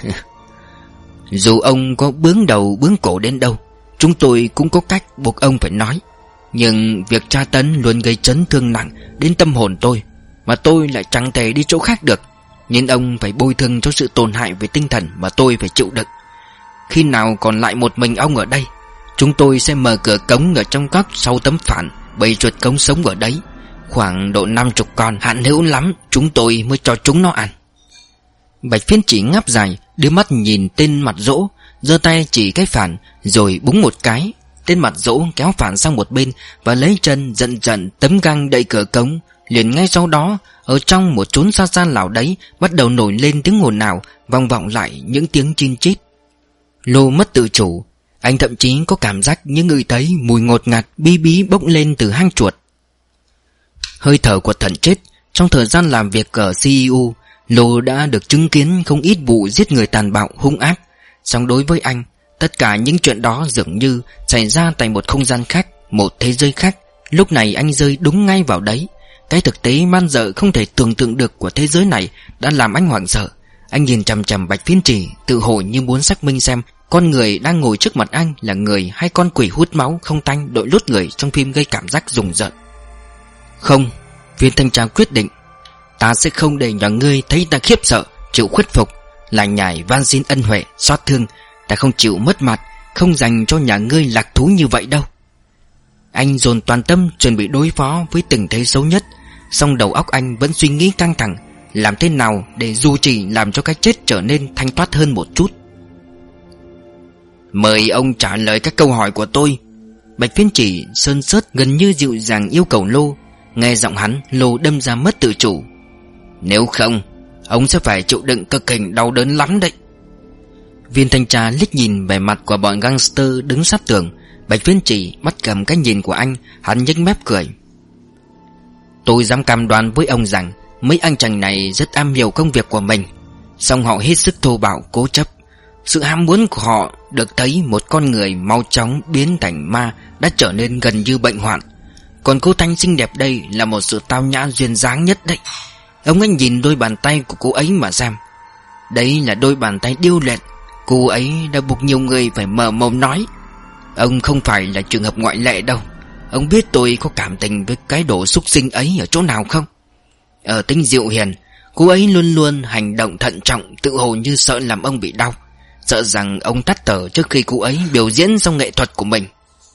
Dù ông có bướng đầu bướng cổ đến đâu, chúng tôi cũng có cách buộc ông phải nói. Nhưng việc tra tấn luôn gây chấn thương nặng đến tâm hồn tôi, mà tôi lại chẳng thể đi chỗ khác được, nên ông phải bồi thường cho sự tổn hại về tinh thần mà tôi phải chịu đựng. Khi nào còn lại một mình ông ở đây, chúng tôi sẽ mở cửa cống ở trong góc sau tấm phản, bầy chuột cống sống ở đấy. Khoảng độ năm chục con, hạn hữu lắm chúng tôi mới cho chúng nó ăn. Bạch Phiên Chỉ ngáp dài, đưa mắt nhìn tên mặt dỗ, giơ tay chỉ cái phản, rồi búng một cái. Tên mặt dỗ kéo phản sang một bên và lấy chân giận giận tấm găng đậy cửa cống. Liền ngay sau đó, ở trong một chốn xa xa nào đấy, bắt đầu nổi lên tiếng ồn ào, vang vọng lại những tiếng chin chít. Lô mất tự chủ, anh thậm chí có cảm giác như ngửi thấy mùi ngột ngạt bí bí bốc lên từ hang chuột. Hơi thở của thần chết. Trong thời gian làm việc ở xê e u, Lô đã được chứng kiến không ít vụ giết người tàn bạo hung ác. Song đối với anh, tất cả những chuyện đó dường như xảy ra tại một không gian khác, một thế giới khác. Lúc này anh rơi đúng ngay vào đấy. Cái thực tế man dợ không thể tưởng tượng được của thế giới này đã làm anh hoảng sợ. Anh nhìn chằm chằm Bạch Phiên Chỉ, tự hỏi như muốn xác minh xem con người đang ngồi trước mặt anh là người hay con quỷ hút máu không tanh đội lốt người trong phim gây cảm giác rùng rợn. Không, Viên thanh tra quyết định, ta sẽ không để nhà ngươi thấy ta khiếp sợ, chịu khuất phục, lải nhải van xin ân huệ, xót thương. Ta không chịu mất mặt, không dành cho nhà ngươi lạc thú như vậy đâu. Anh dồn toàn tâm chuẩn bị đối phó với tình thế xấu nhất, song đầu óc anh vẫn suy nghĩ căng thẳng, làm thế nào để dù chỉ làm cho cái chết trở nên thanh thoát hơn một chút. Mời ông trả lời các câu hỏi của tôi. Bạch Phiên Chỉ sơn sớt gần như dịu dàng yêu cầu Lô. Nghe giọng hắn, Lô đâm ra mất tự chủ. Nếu không, ông sẽ phải chịu đựng cực hình đau đớn lắm đấy. Viên thanh tra liếc nhìn vẻ mặt của bọn gangster đứng sát tường. Bạch Phiên Chỉ bắt cầm cái nhìn của anh, hắn nhếch mép cười. Tôi dám cam đoan với ông rằng mấy anh chàng này rất am hiểu công việc của mình, song họ hết sức thô bạo cố chấp. Sự ham muốn của họ được thấy một con người mau chóng biến thành ma đã trở nên gần như bệnh hoạn. Còn cô Thanh xinh đẹp đây là một sự tao nhã duyên dáng nhất đấy. Ông anh nhìn đôi bàn tay của cô ấy mà xem. Đấy là đôi bàn tay điêu luyện. Cô ấy đã buộc nhiều người phải mở mồm nói. Ông không phải là trường hợp ngoại lệ đâu. Ông biết tôi có cảm tình với cái đồ súc sinh ấy ở chỗ nào không? Ở tính dịu hiền, cô ấy luôn luôn hành động thận trọng, tự hồ như sợ làm ông bị đau, sợ rằng ông tắt thở trước khi cô ấy biểu diễn xong nghệ thuật của mình.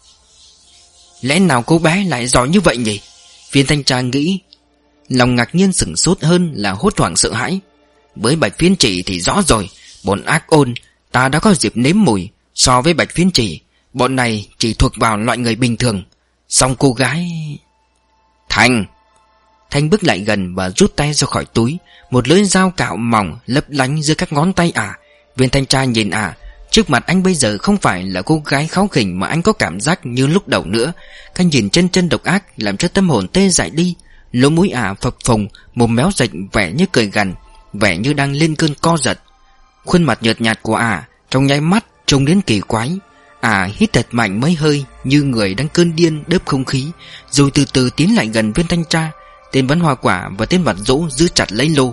Lẽ nào cô bé lại giỏi như vậy nhỉ? Viên thanh tra nghĩ. Lòng ngạc nhiên sửng sốt hơn là hốt hoảng sợ hãi. Với Bạch Phiên Chỉ thì rõ rồi, bọn ác ôn ta đã có dịp nếm mùi. So với Bạch Phiên Chỉ, bọn này chỉ thuộc vào loại người bình thường. Song cô gái... Thanh Thanh bước lại gần và rút tay ra khỏi túi. Một lưỡi dao cạo mỏng lấp lánh giữa các ngón tay ả. Viên thanh tra nhìn ả. Trước mặt anh bây giờ không phải là cô gái kháu khỉnh mà anh có cảm giác như lúc đầu nữa. Cái nhìn chân chân độc ác làm cho tâm hồn tê dại đi. Lỗ mũi ả phập phồng, mồm méo rệch, vẻ như cười gằn, vẻ như đang lên cơn co giật. Khuôn mặt nhợt nhạt của ả trong nháy mắt trông đến kỳ quái. Ả hít thật mạnh mấy hơi như người đang cơn điên đớp không khí, rồi từ từ tiến lại gần viên thanh tra. Tên bắn hoa quả và tên mặt dỗ giữ chặt lấy Lô.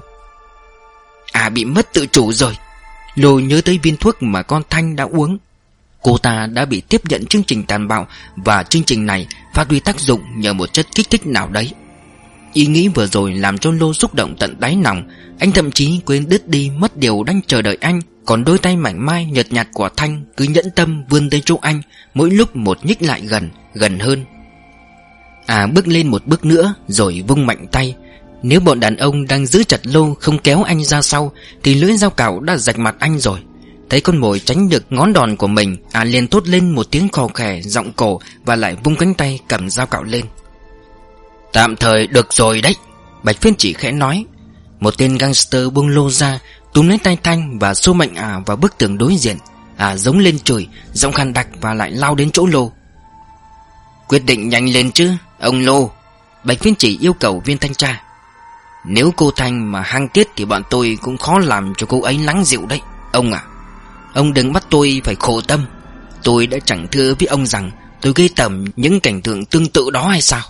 Ả bị mất tự chủ rồi. Lô nhớ tới viên thuốc mà con Thanh đã uống. Cô ta đã bị tiếp nhận chương trình tàn bạo, và chương trình này phát huy tác dụng nhờ một chất kích thích nào đấy. Ý nghĩ vừa rồi làm cho Lô xúc động tận đáy lòng. Anh thậm chí quên đứt đi mất điều đang chờ đợi anh. Còn đôi tay mảnh mai nhợt nhạt của Thanh cứ nhẫn tâm vươn tới chỗ anh, mỗi lúc một nhích lại gần, gần hơn. À bước lên một bước nữa rồi vung mạnh tay. Nếu bọn đàn ông đang giữ chặt Lô không kéo anh ra sau thì lưỡi dao cạo đã rạch mặt anh rồi. Thấy con mồi tránh được ngón đòn của mình, à liền thốt lên một tiếng khò khè giọng cổ và lại vung cánh tay cầm dao cạo lên. Tạm thời được rồi đấy, Bạch Phiên Chỉ khẽ nói. Một tên gangster buông Lô ra, túm lấy tay Thanh và xô mạnh ả vào bức tường đối diện. Ả giống lên chửi, giọng khàn đặc và lại lao đến chỗ Lô. Quyết định nhanh lên chứ, ông Lô, Bạch Phiên Chỉ yêu cầu viên thanh tra. Nếu cô Thanh mà hăng tiết thì bọn tôi cũng khó làm cho cô ấy lắng dịu đấy, ông à. Ông đừng bắt tôi phải khổ tâm. Tôi đã chẳng thưa với ông rằng tôi gây tởm những cảnh tượng tương tự đó hay sao?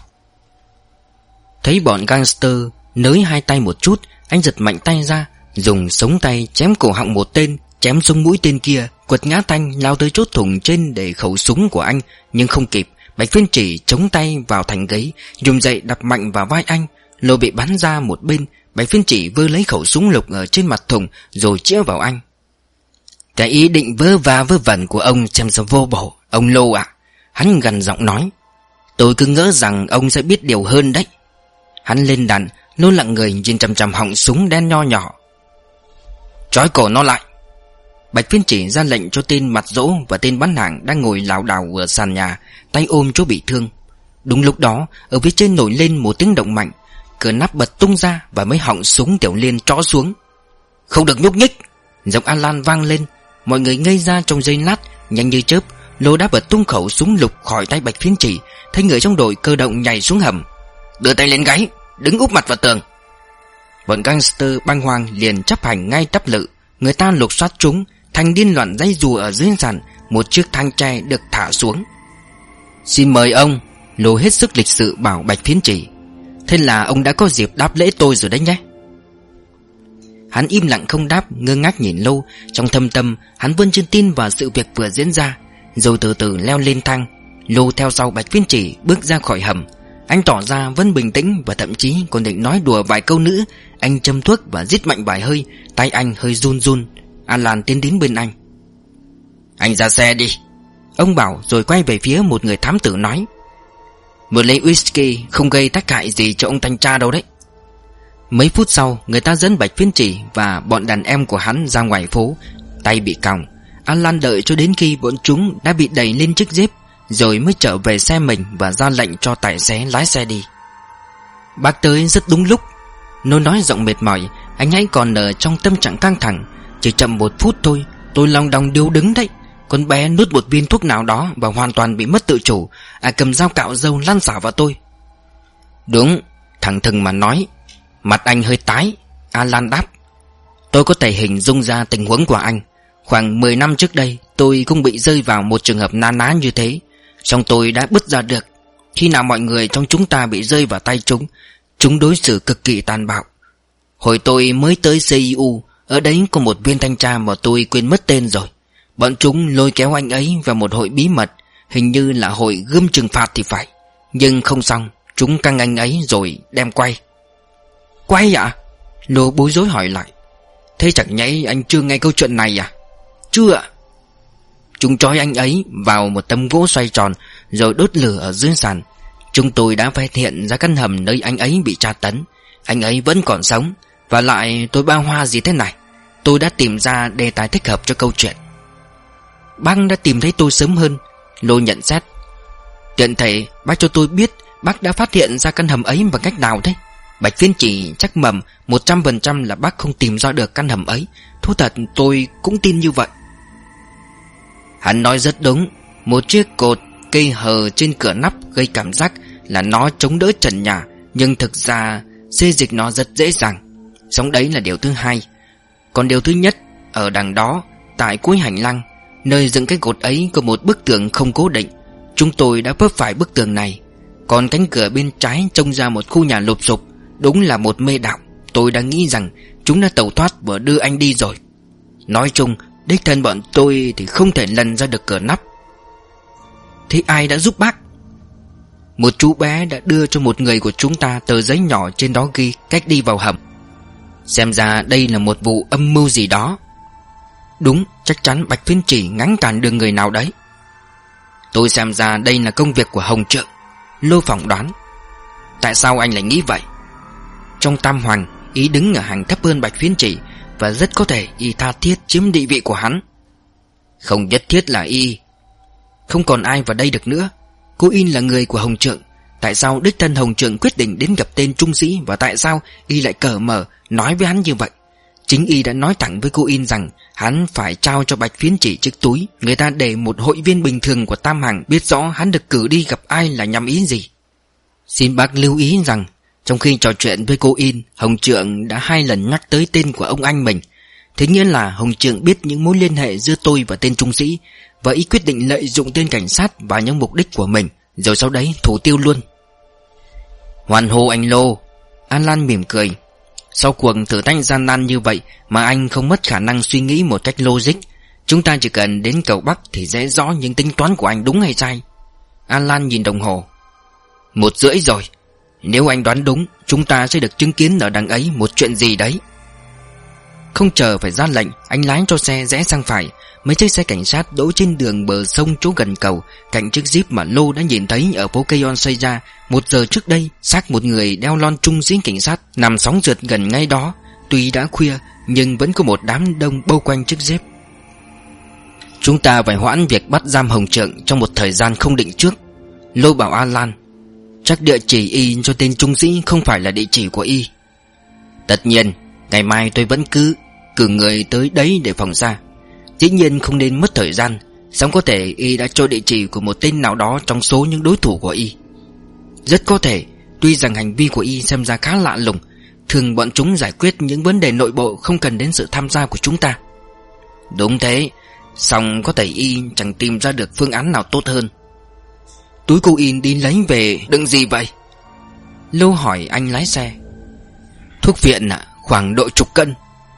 Thấy bọn gangster nới hai tay một chút, anh giật mạnh tay ra, dùng sống tay chém cổ họng một tên, chém xuống mũi tên kia, quật ngã Thanh lao tới chốt thùng trên để khẩu súng của anh. Nhưng không kịp, Bạch Phiên Chỉ chống tay vào thành ghế, dùng dậy đập mạnh vào vai anh. Lô bị bắn ra một bên. Bạch Phiên Chỉ vơ lấy khẩu súng lục ở trên mặt thùng rồi chĩa vào anh. Cái ý định vơ va vơ vẩn của ông xem ra vô bổ, ông Lô ạ. Hắn gằn giọng nói. Tôi cứ ngỡ rằng ông sẽ biết điều hơn đấy. Hắn lên đạn, Lô lặng người nhìn chằm chằm họng súng đen nho nhỏ. Trói cổ nó lại. Bạch Phiên Chỉ ra lệnh cho tên mặt dỗ và tên bán hàng đang ngồi lảo đảo ở sàn nhà, tay ôm chỗ bị thương. Đúng lúc đó, ở phía trên nổi lên một tiếng động mạnh, cửa nắp bật tung ra và mấy họng súng Tiểu Liên trõ xuống. Không được nhúc nhích. Giọng Alan vang lên. Mọi người ngây ra trong giây lát. Nhanh như chớp, Lô đã bật tung khẩu súng lục khỏi tay Bạch Phiên Chỉ. Thấy người trong đội cơ động nhảy xuống hầm. Đưa tay lên gáy, đứng úp mặt vào tường. Bọn gangster băng hoang liền chấp hành ngay tắp lự. Người ta lục soát chúng. Thành điên loạn dây dù ở dưới sàn. Một chiếc thang tre được thả xuống. Xin mời ông. Lô hết sức lịch sự bảo Bạch Phiên Chỉ. Thế là ông đã có dịp đáp lễ tôi rồi đấy nhé. Hắn im lặng không đáp, ngơ ngác nhìn Lô. Trong thâm tâm hắn vẫn chưa tin vào sự việc vừa diễn ra. Rồi từ từ leo lên thang. Lô theo sau Bạch Phiên Chỉ bước ra khỏi hầm. Anh tỏ ra vẫn bình tĩnh và thậm chí còn định nói đùa vài câu nữa. Anh châm thuốc và rít mạnh vài hơi. Tay anh hơi run run. Alan tiến đến bên anh. Anh ra xe đi, ông bảo, rồi quay về phía một người thám tử nói. Một ly whisky không gây tác hại gì cho ông thanh tra đâu đấy. Mấy phút sau, người ta dẫn Bạch Phiên Chỉ và bọn đàn em của hắn ra ngoài phố. Tay bị còng. Alan đợi cho đến khi bọn chúng đã bị đẩy lên chiếc jeep, rồi mới trở về xe mình và ra lệnh cho tài xế lái xe đi. Bác tới rất đúng lúc. Nó nói giọng mệt mỏi. Anh ấy còn ở trong tâm trạng căng thẳng. Chỉ chậm một phút thôi, tôi lòng đong điếu đứng đấy. Con bé nuốt một viên thuốc nào đó và hoàn toàn bị mất tự chủ. À, cầm dao cạo râu lăn xả vào tôi. Đúng, thẳng thừng mà nói. Mặt anh hơi tái. Alan đáp. Tôi có thể hình dung ra tình huống của anh. Khoảng mười năm trước đây, tôi cũng bị rơi vào một trường hợp na ná như thế. Song tôi đã bứt ra được. Khi nào mọi người trong chúng ta bị rơi vào tay chúng, chúng đối xử cực kỳ tàn bạo. Hồi tôi mới tới xê i u, ở đấy có một viên thanh tra mà tôi quên mất tên rồi. Bọn chúng lôi kéo anh ấy vào một hội bí mật, hình như là hội gươm trừng phạt thì phải. Nhưng không xong, chúng căng anh ấy rồi đem quay. Quay ạ? Lô bối rối hỏi lại. Thế chẳng nhẽ anh chưa nghe câu chuyện này à? Chưa ạ. Chúng trói anh ấy vào một tấm gỗ xoay tròn rồi đốt lửa ở dưới sàn. Chúng tôi đã phát hiện ra căn hầm nơi anh ấy bị tra tấn. Anh ấy vẫn còn sống. Và lại tôi ba hoa gì thế này. Tôi đã tìm ra đề tài thích hợp cho câu chuyện. Bác đã tìm thấy tôi sớm hơn. Lô nhận xét. Tiện thể bác cho tôi biết bác đã phát hiện ra căn hầm ấy bằng cách nào thế? Bạch Phiên Chỉ chắc mầm một trăm phần trăm là bác không tìm ra được căn hầm ấy. Thú thật tôi cũng tin như vậy. Hắn nói rất đúng. Một chiếc cột cây hờ trên cửa nắp gây cảm giác là nó chống đỡ trần nhà, nhưng thực ra xê dịch nó rất dễ dàng. Sống đấy là điều thứ hai. Còn điều thứ nhất, ở đằng đó, tại cuối hành lang, nơi dựng cái cột ấy có một bức tường không cố định. Chúng tôi đã vấp phải bức tường này. Còn cánh cửa bên trái trông ra một khu nhà lụp xụp. Đúng là một mê đạo. Tôi đã nghĩ rằng chúng đã tẩu thoát và đưa anh đi rồi. Nói chung, đích thân bọn tôi thì không thể lần ra được cửa nắp. Thế ai đã giúp bác? Một chú bé đã đưa cho một người của chúng ta tờ giấy nhỏ, trên đó ghi cách đi vào hầm. Xem ra đây là một vụ âm mưu gì đó. Đúng, chắc chắn Bạch Phiên Chỉ ngăn cản đường người nào đấy. Tôi xem ra đây là công việc của Hồng Trượng. Lô phỏng đoán. Tại sao anh lại nghĩ vậy? Trong Tam Hoàng, ý đứng ở hàng thấp hơn Bạch Phiên Chỉ, và rất có thể y tha thiết chiếm địa vị của hắn. Không nhất thiết là y. Không còn ai vào đây được nữa. Cô In là người của Hồng Trượng. Tại sao đích thân Hồng Trượng quyết định đến gặp tên trung sĩ, và tại sao y lại cởi mở nói với hắn như vậy? Chính y đã nói thẳng với cô In rằng hắn phải trao cho Bạch Phiên Chỉ chiếc túi. Người ta để một hội viên bình thường của Tam Hàng biết rõ hắn được cử đi gặp ai là nhằm ý gì. Xin bác lưu ý rằng trong khi trò chuyện với cô In, Hồng Trượng đã hai lần nhắc tới tên của ông anh mình. Thế nghĩa là Hồng Trượng biết những mối liên hệ giữa tôi và tên trung sĩ, và y quyết định lợi dụng tên cảnh sát vào những mục đích của mình, rồi sau đấy thủ tiêu luôn. Hoan hô anh Lô. Alan mỉm cười. Sau cuộc thử thách gian nan như vậy mà anh không mất khả năng suy nghĩ một cách logic. Chúng ta chỉ cần đến cầu Bắc thì sẽ rõ những tính toán của anh đúng hay sai. Alan nhìn đồng hồ. Một rưỡi rồi. Nếu anh đoán đúng, chúng ta sẽ được chứng kiến ở đằng ấy một chuyện gì đấy. Không chờ phải ra lệnh, anh lái cho xe rẽ sang phải. Mấy chiếc xe cảnh sát đỗ trên đường bờ sông chỗ gần cầu, cạnh chiếc Jeep mà Lô đã nhìn thấy ở phố Keyon xây ra. Một giờ trước đây, xác một người đeo lon trung sĩ cảnh sát nằm sóng rượt gần ngay đó. Tuy đã khuya nhưng vẫn có một đám đông bao quanh chiếc Jeep. Chúng ta phải hoãn việc bắt giam Hồng Trượng trong một thời gian không định trước. Lô bảo Alan. Chắc địa chỉ y cho tên trung sĩ không phải là địa chỉ của y. Tất nhiên, ngày mai tôi vẫn cứ cử người tới đấy để phòng ra. Dĩ nhiên không nên mất thời gian. Song có thể y đã cho địa chỉ của một tên nào đó trong số những đối thủ của y. Rất có thể. Tuy rằng hành vi của y xem ra khá lạ lùng. Thường bọn chúng giải quyết những vấn đề nội bộ không cần đến sự tham gia của chúng ta. Đúng thế. Song có thể y chẳng tìm ra được phương án nào tốt hơn. Túi cô in đi lấy về đựng gì vậy? Lô hỏi anh lái xe. Thuốc viện ạ, à, khoảng độ chục cân.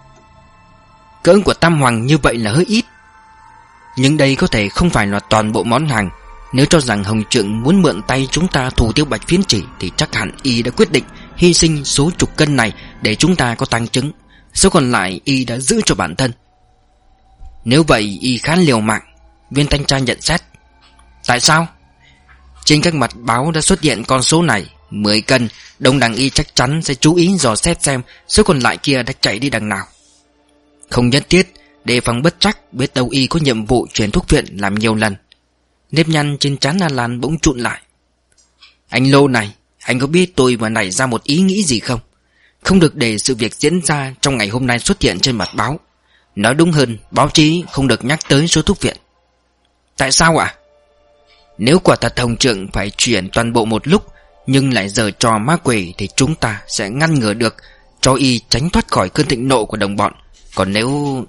Cỡ của Tam Hoàng như vậy là hơi ít. Nhưng đây có thể không phải là toàn bộ món hàng. Nếu cho rằng Hồng Trượng muốn mượn tay chúng ta thủ tiêu Bạch Phiến Chỉ, thì chắc hẳn y đã quyết định hy sinh số chục cân này để chúng ta có tang chứng. Số còn lại y đã giữ cho bản thân. Nếu vậy y khá liều mạng. Viên thanh tra nhận xét. Tại sao? Trên các mặt báo đã xuất hiện con số này mười cân. Đông đảng y chắc chắn sẽ chú ý dò xét xem số còn lại kia đã chạy đi đằng nào. Không nhất thiết, đề phòng bất trắc. Biết đâu y có nhiệm vụ chuyển thuốc viện làm nhiều lần. Nếp nhăn trên trán Alan bỗng trụn lại. Anh Lô này, anh có biết tôi vừa nảy ra một ý nghĩ gì không? Không được để sự việc diễn ra trong ngày hôm nay xuất hiện trên mặt báo. Nói đúng hơn, báo chí không được nhắc tới số thuốc viện. Tại sao ạ? Nếu quả thật Hồng Trượng phải chuyển toàn bộ một lúc, nhưng lại giở trò ma quỷ, thì chúng ta sẽ ngăn ngừa được, cho y tránh thoát khỏi cơn thịnh nộ của đồng bọn. Còn nếu...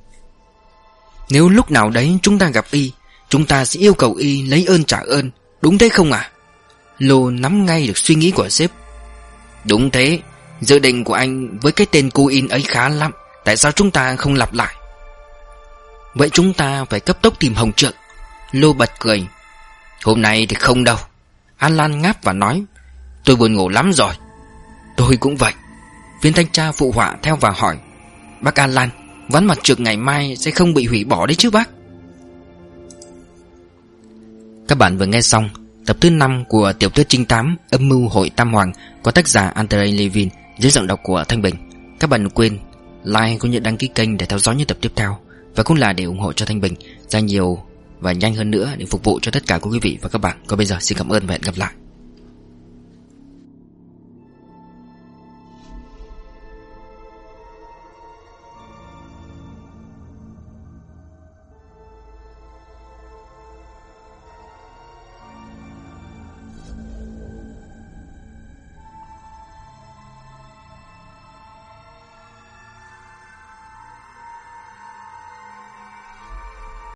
Nếu lúc nào đấy chúng ta gặp y, chúng ta sẽ yêu cầu y lấy ơn trả ơn. Đúng thế không à? Lô nắm ngay được suy nghĩ của sếp. Đúng thế. Dự định của anh với cái tên cô in ấy khá lắm. Tại sao chúng ta không lặp lại? Vậy chúng ta phải cấp tốc tìm Hồng Trượng. Lô bật cười. Hôm nay thì không đâu. Alan ngáp và nói. Tôi buồn ngủ lắm rồi. Tôi cũng vậy. Viên thanh tra phụ họa theo và hỏi. Bác Alan, ván mặt trượt ngày mai sẽ không bị hủy bỏ đấy chứ bác? Các bạn vừa nghe xong tập thứ năm của tiểu thuyết trinh thám Âm mưu hội Tam Hoàng của tác giả Andrei Levin dưới giọng đọc của Thanh Bình. Các bạn đừng quên like cũng như đăng ký kênh để theo dõi những tập tiếp theo, và cũng là để ủng hộ cho Thanh Bình ra nhiều và nhanh hơn nữa để phục vụ cho tất cả quý vị và các bạn. Còn bây giờ xin cảm ơn và hẹn gặp lại.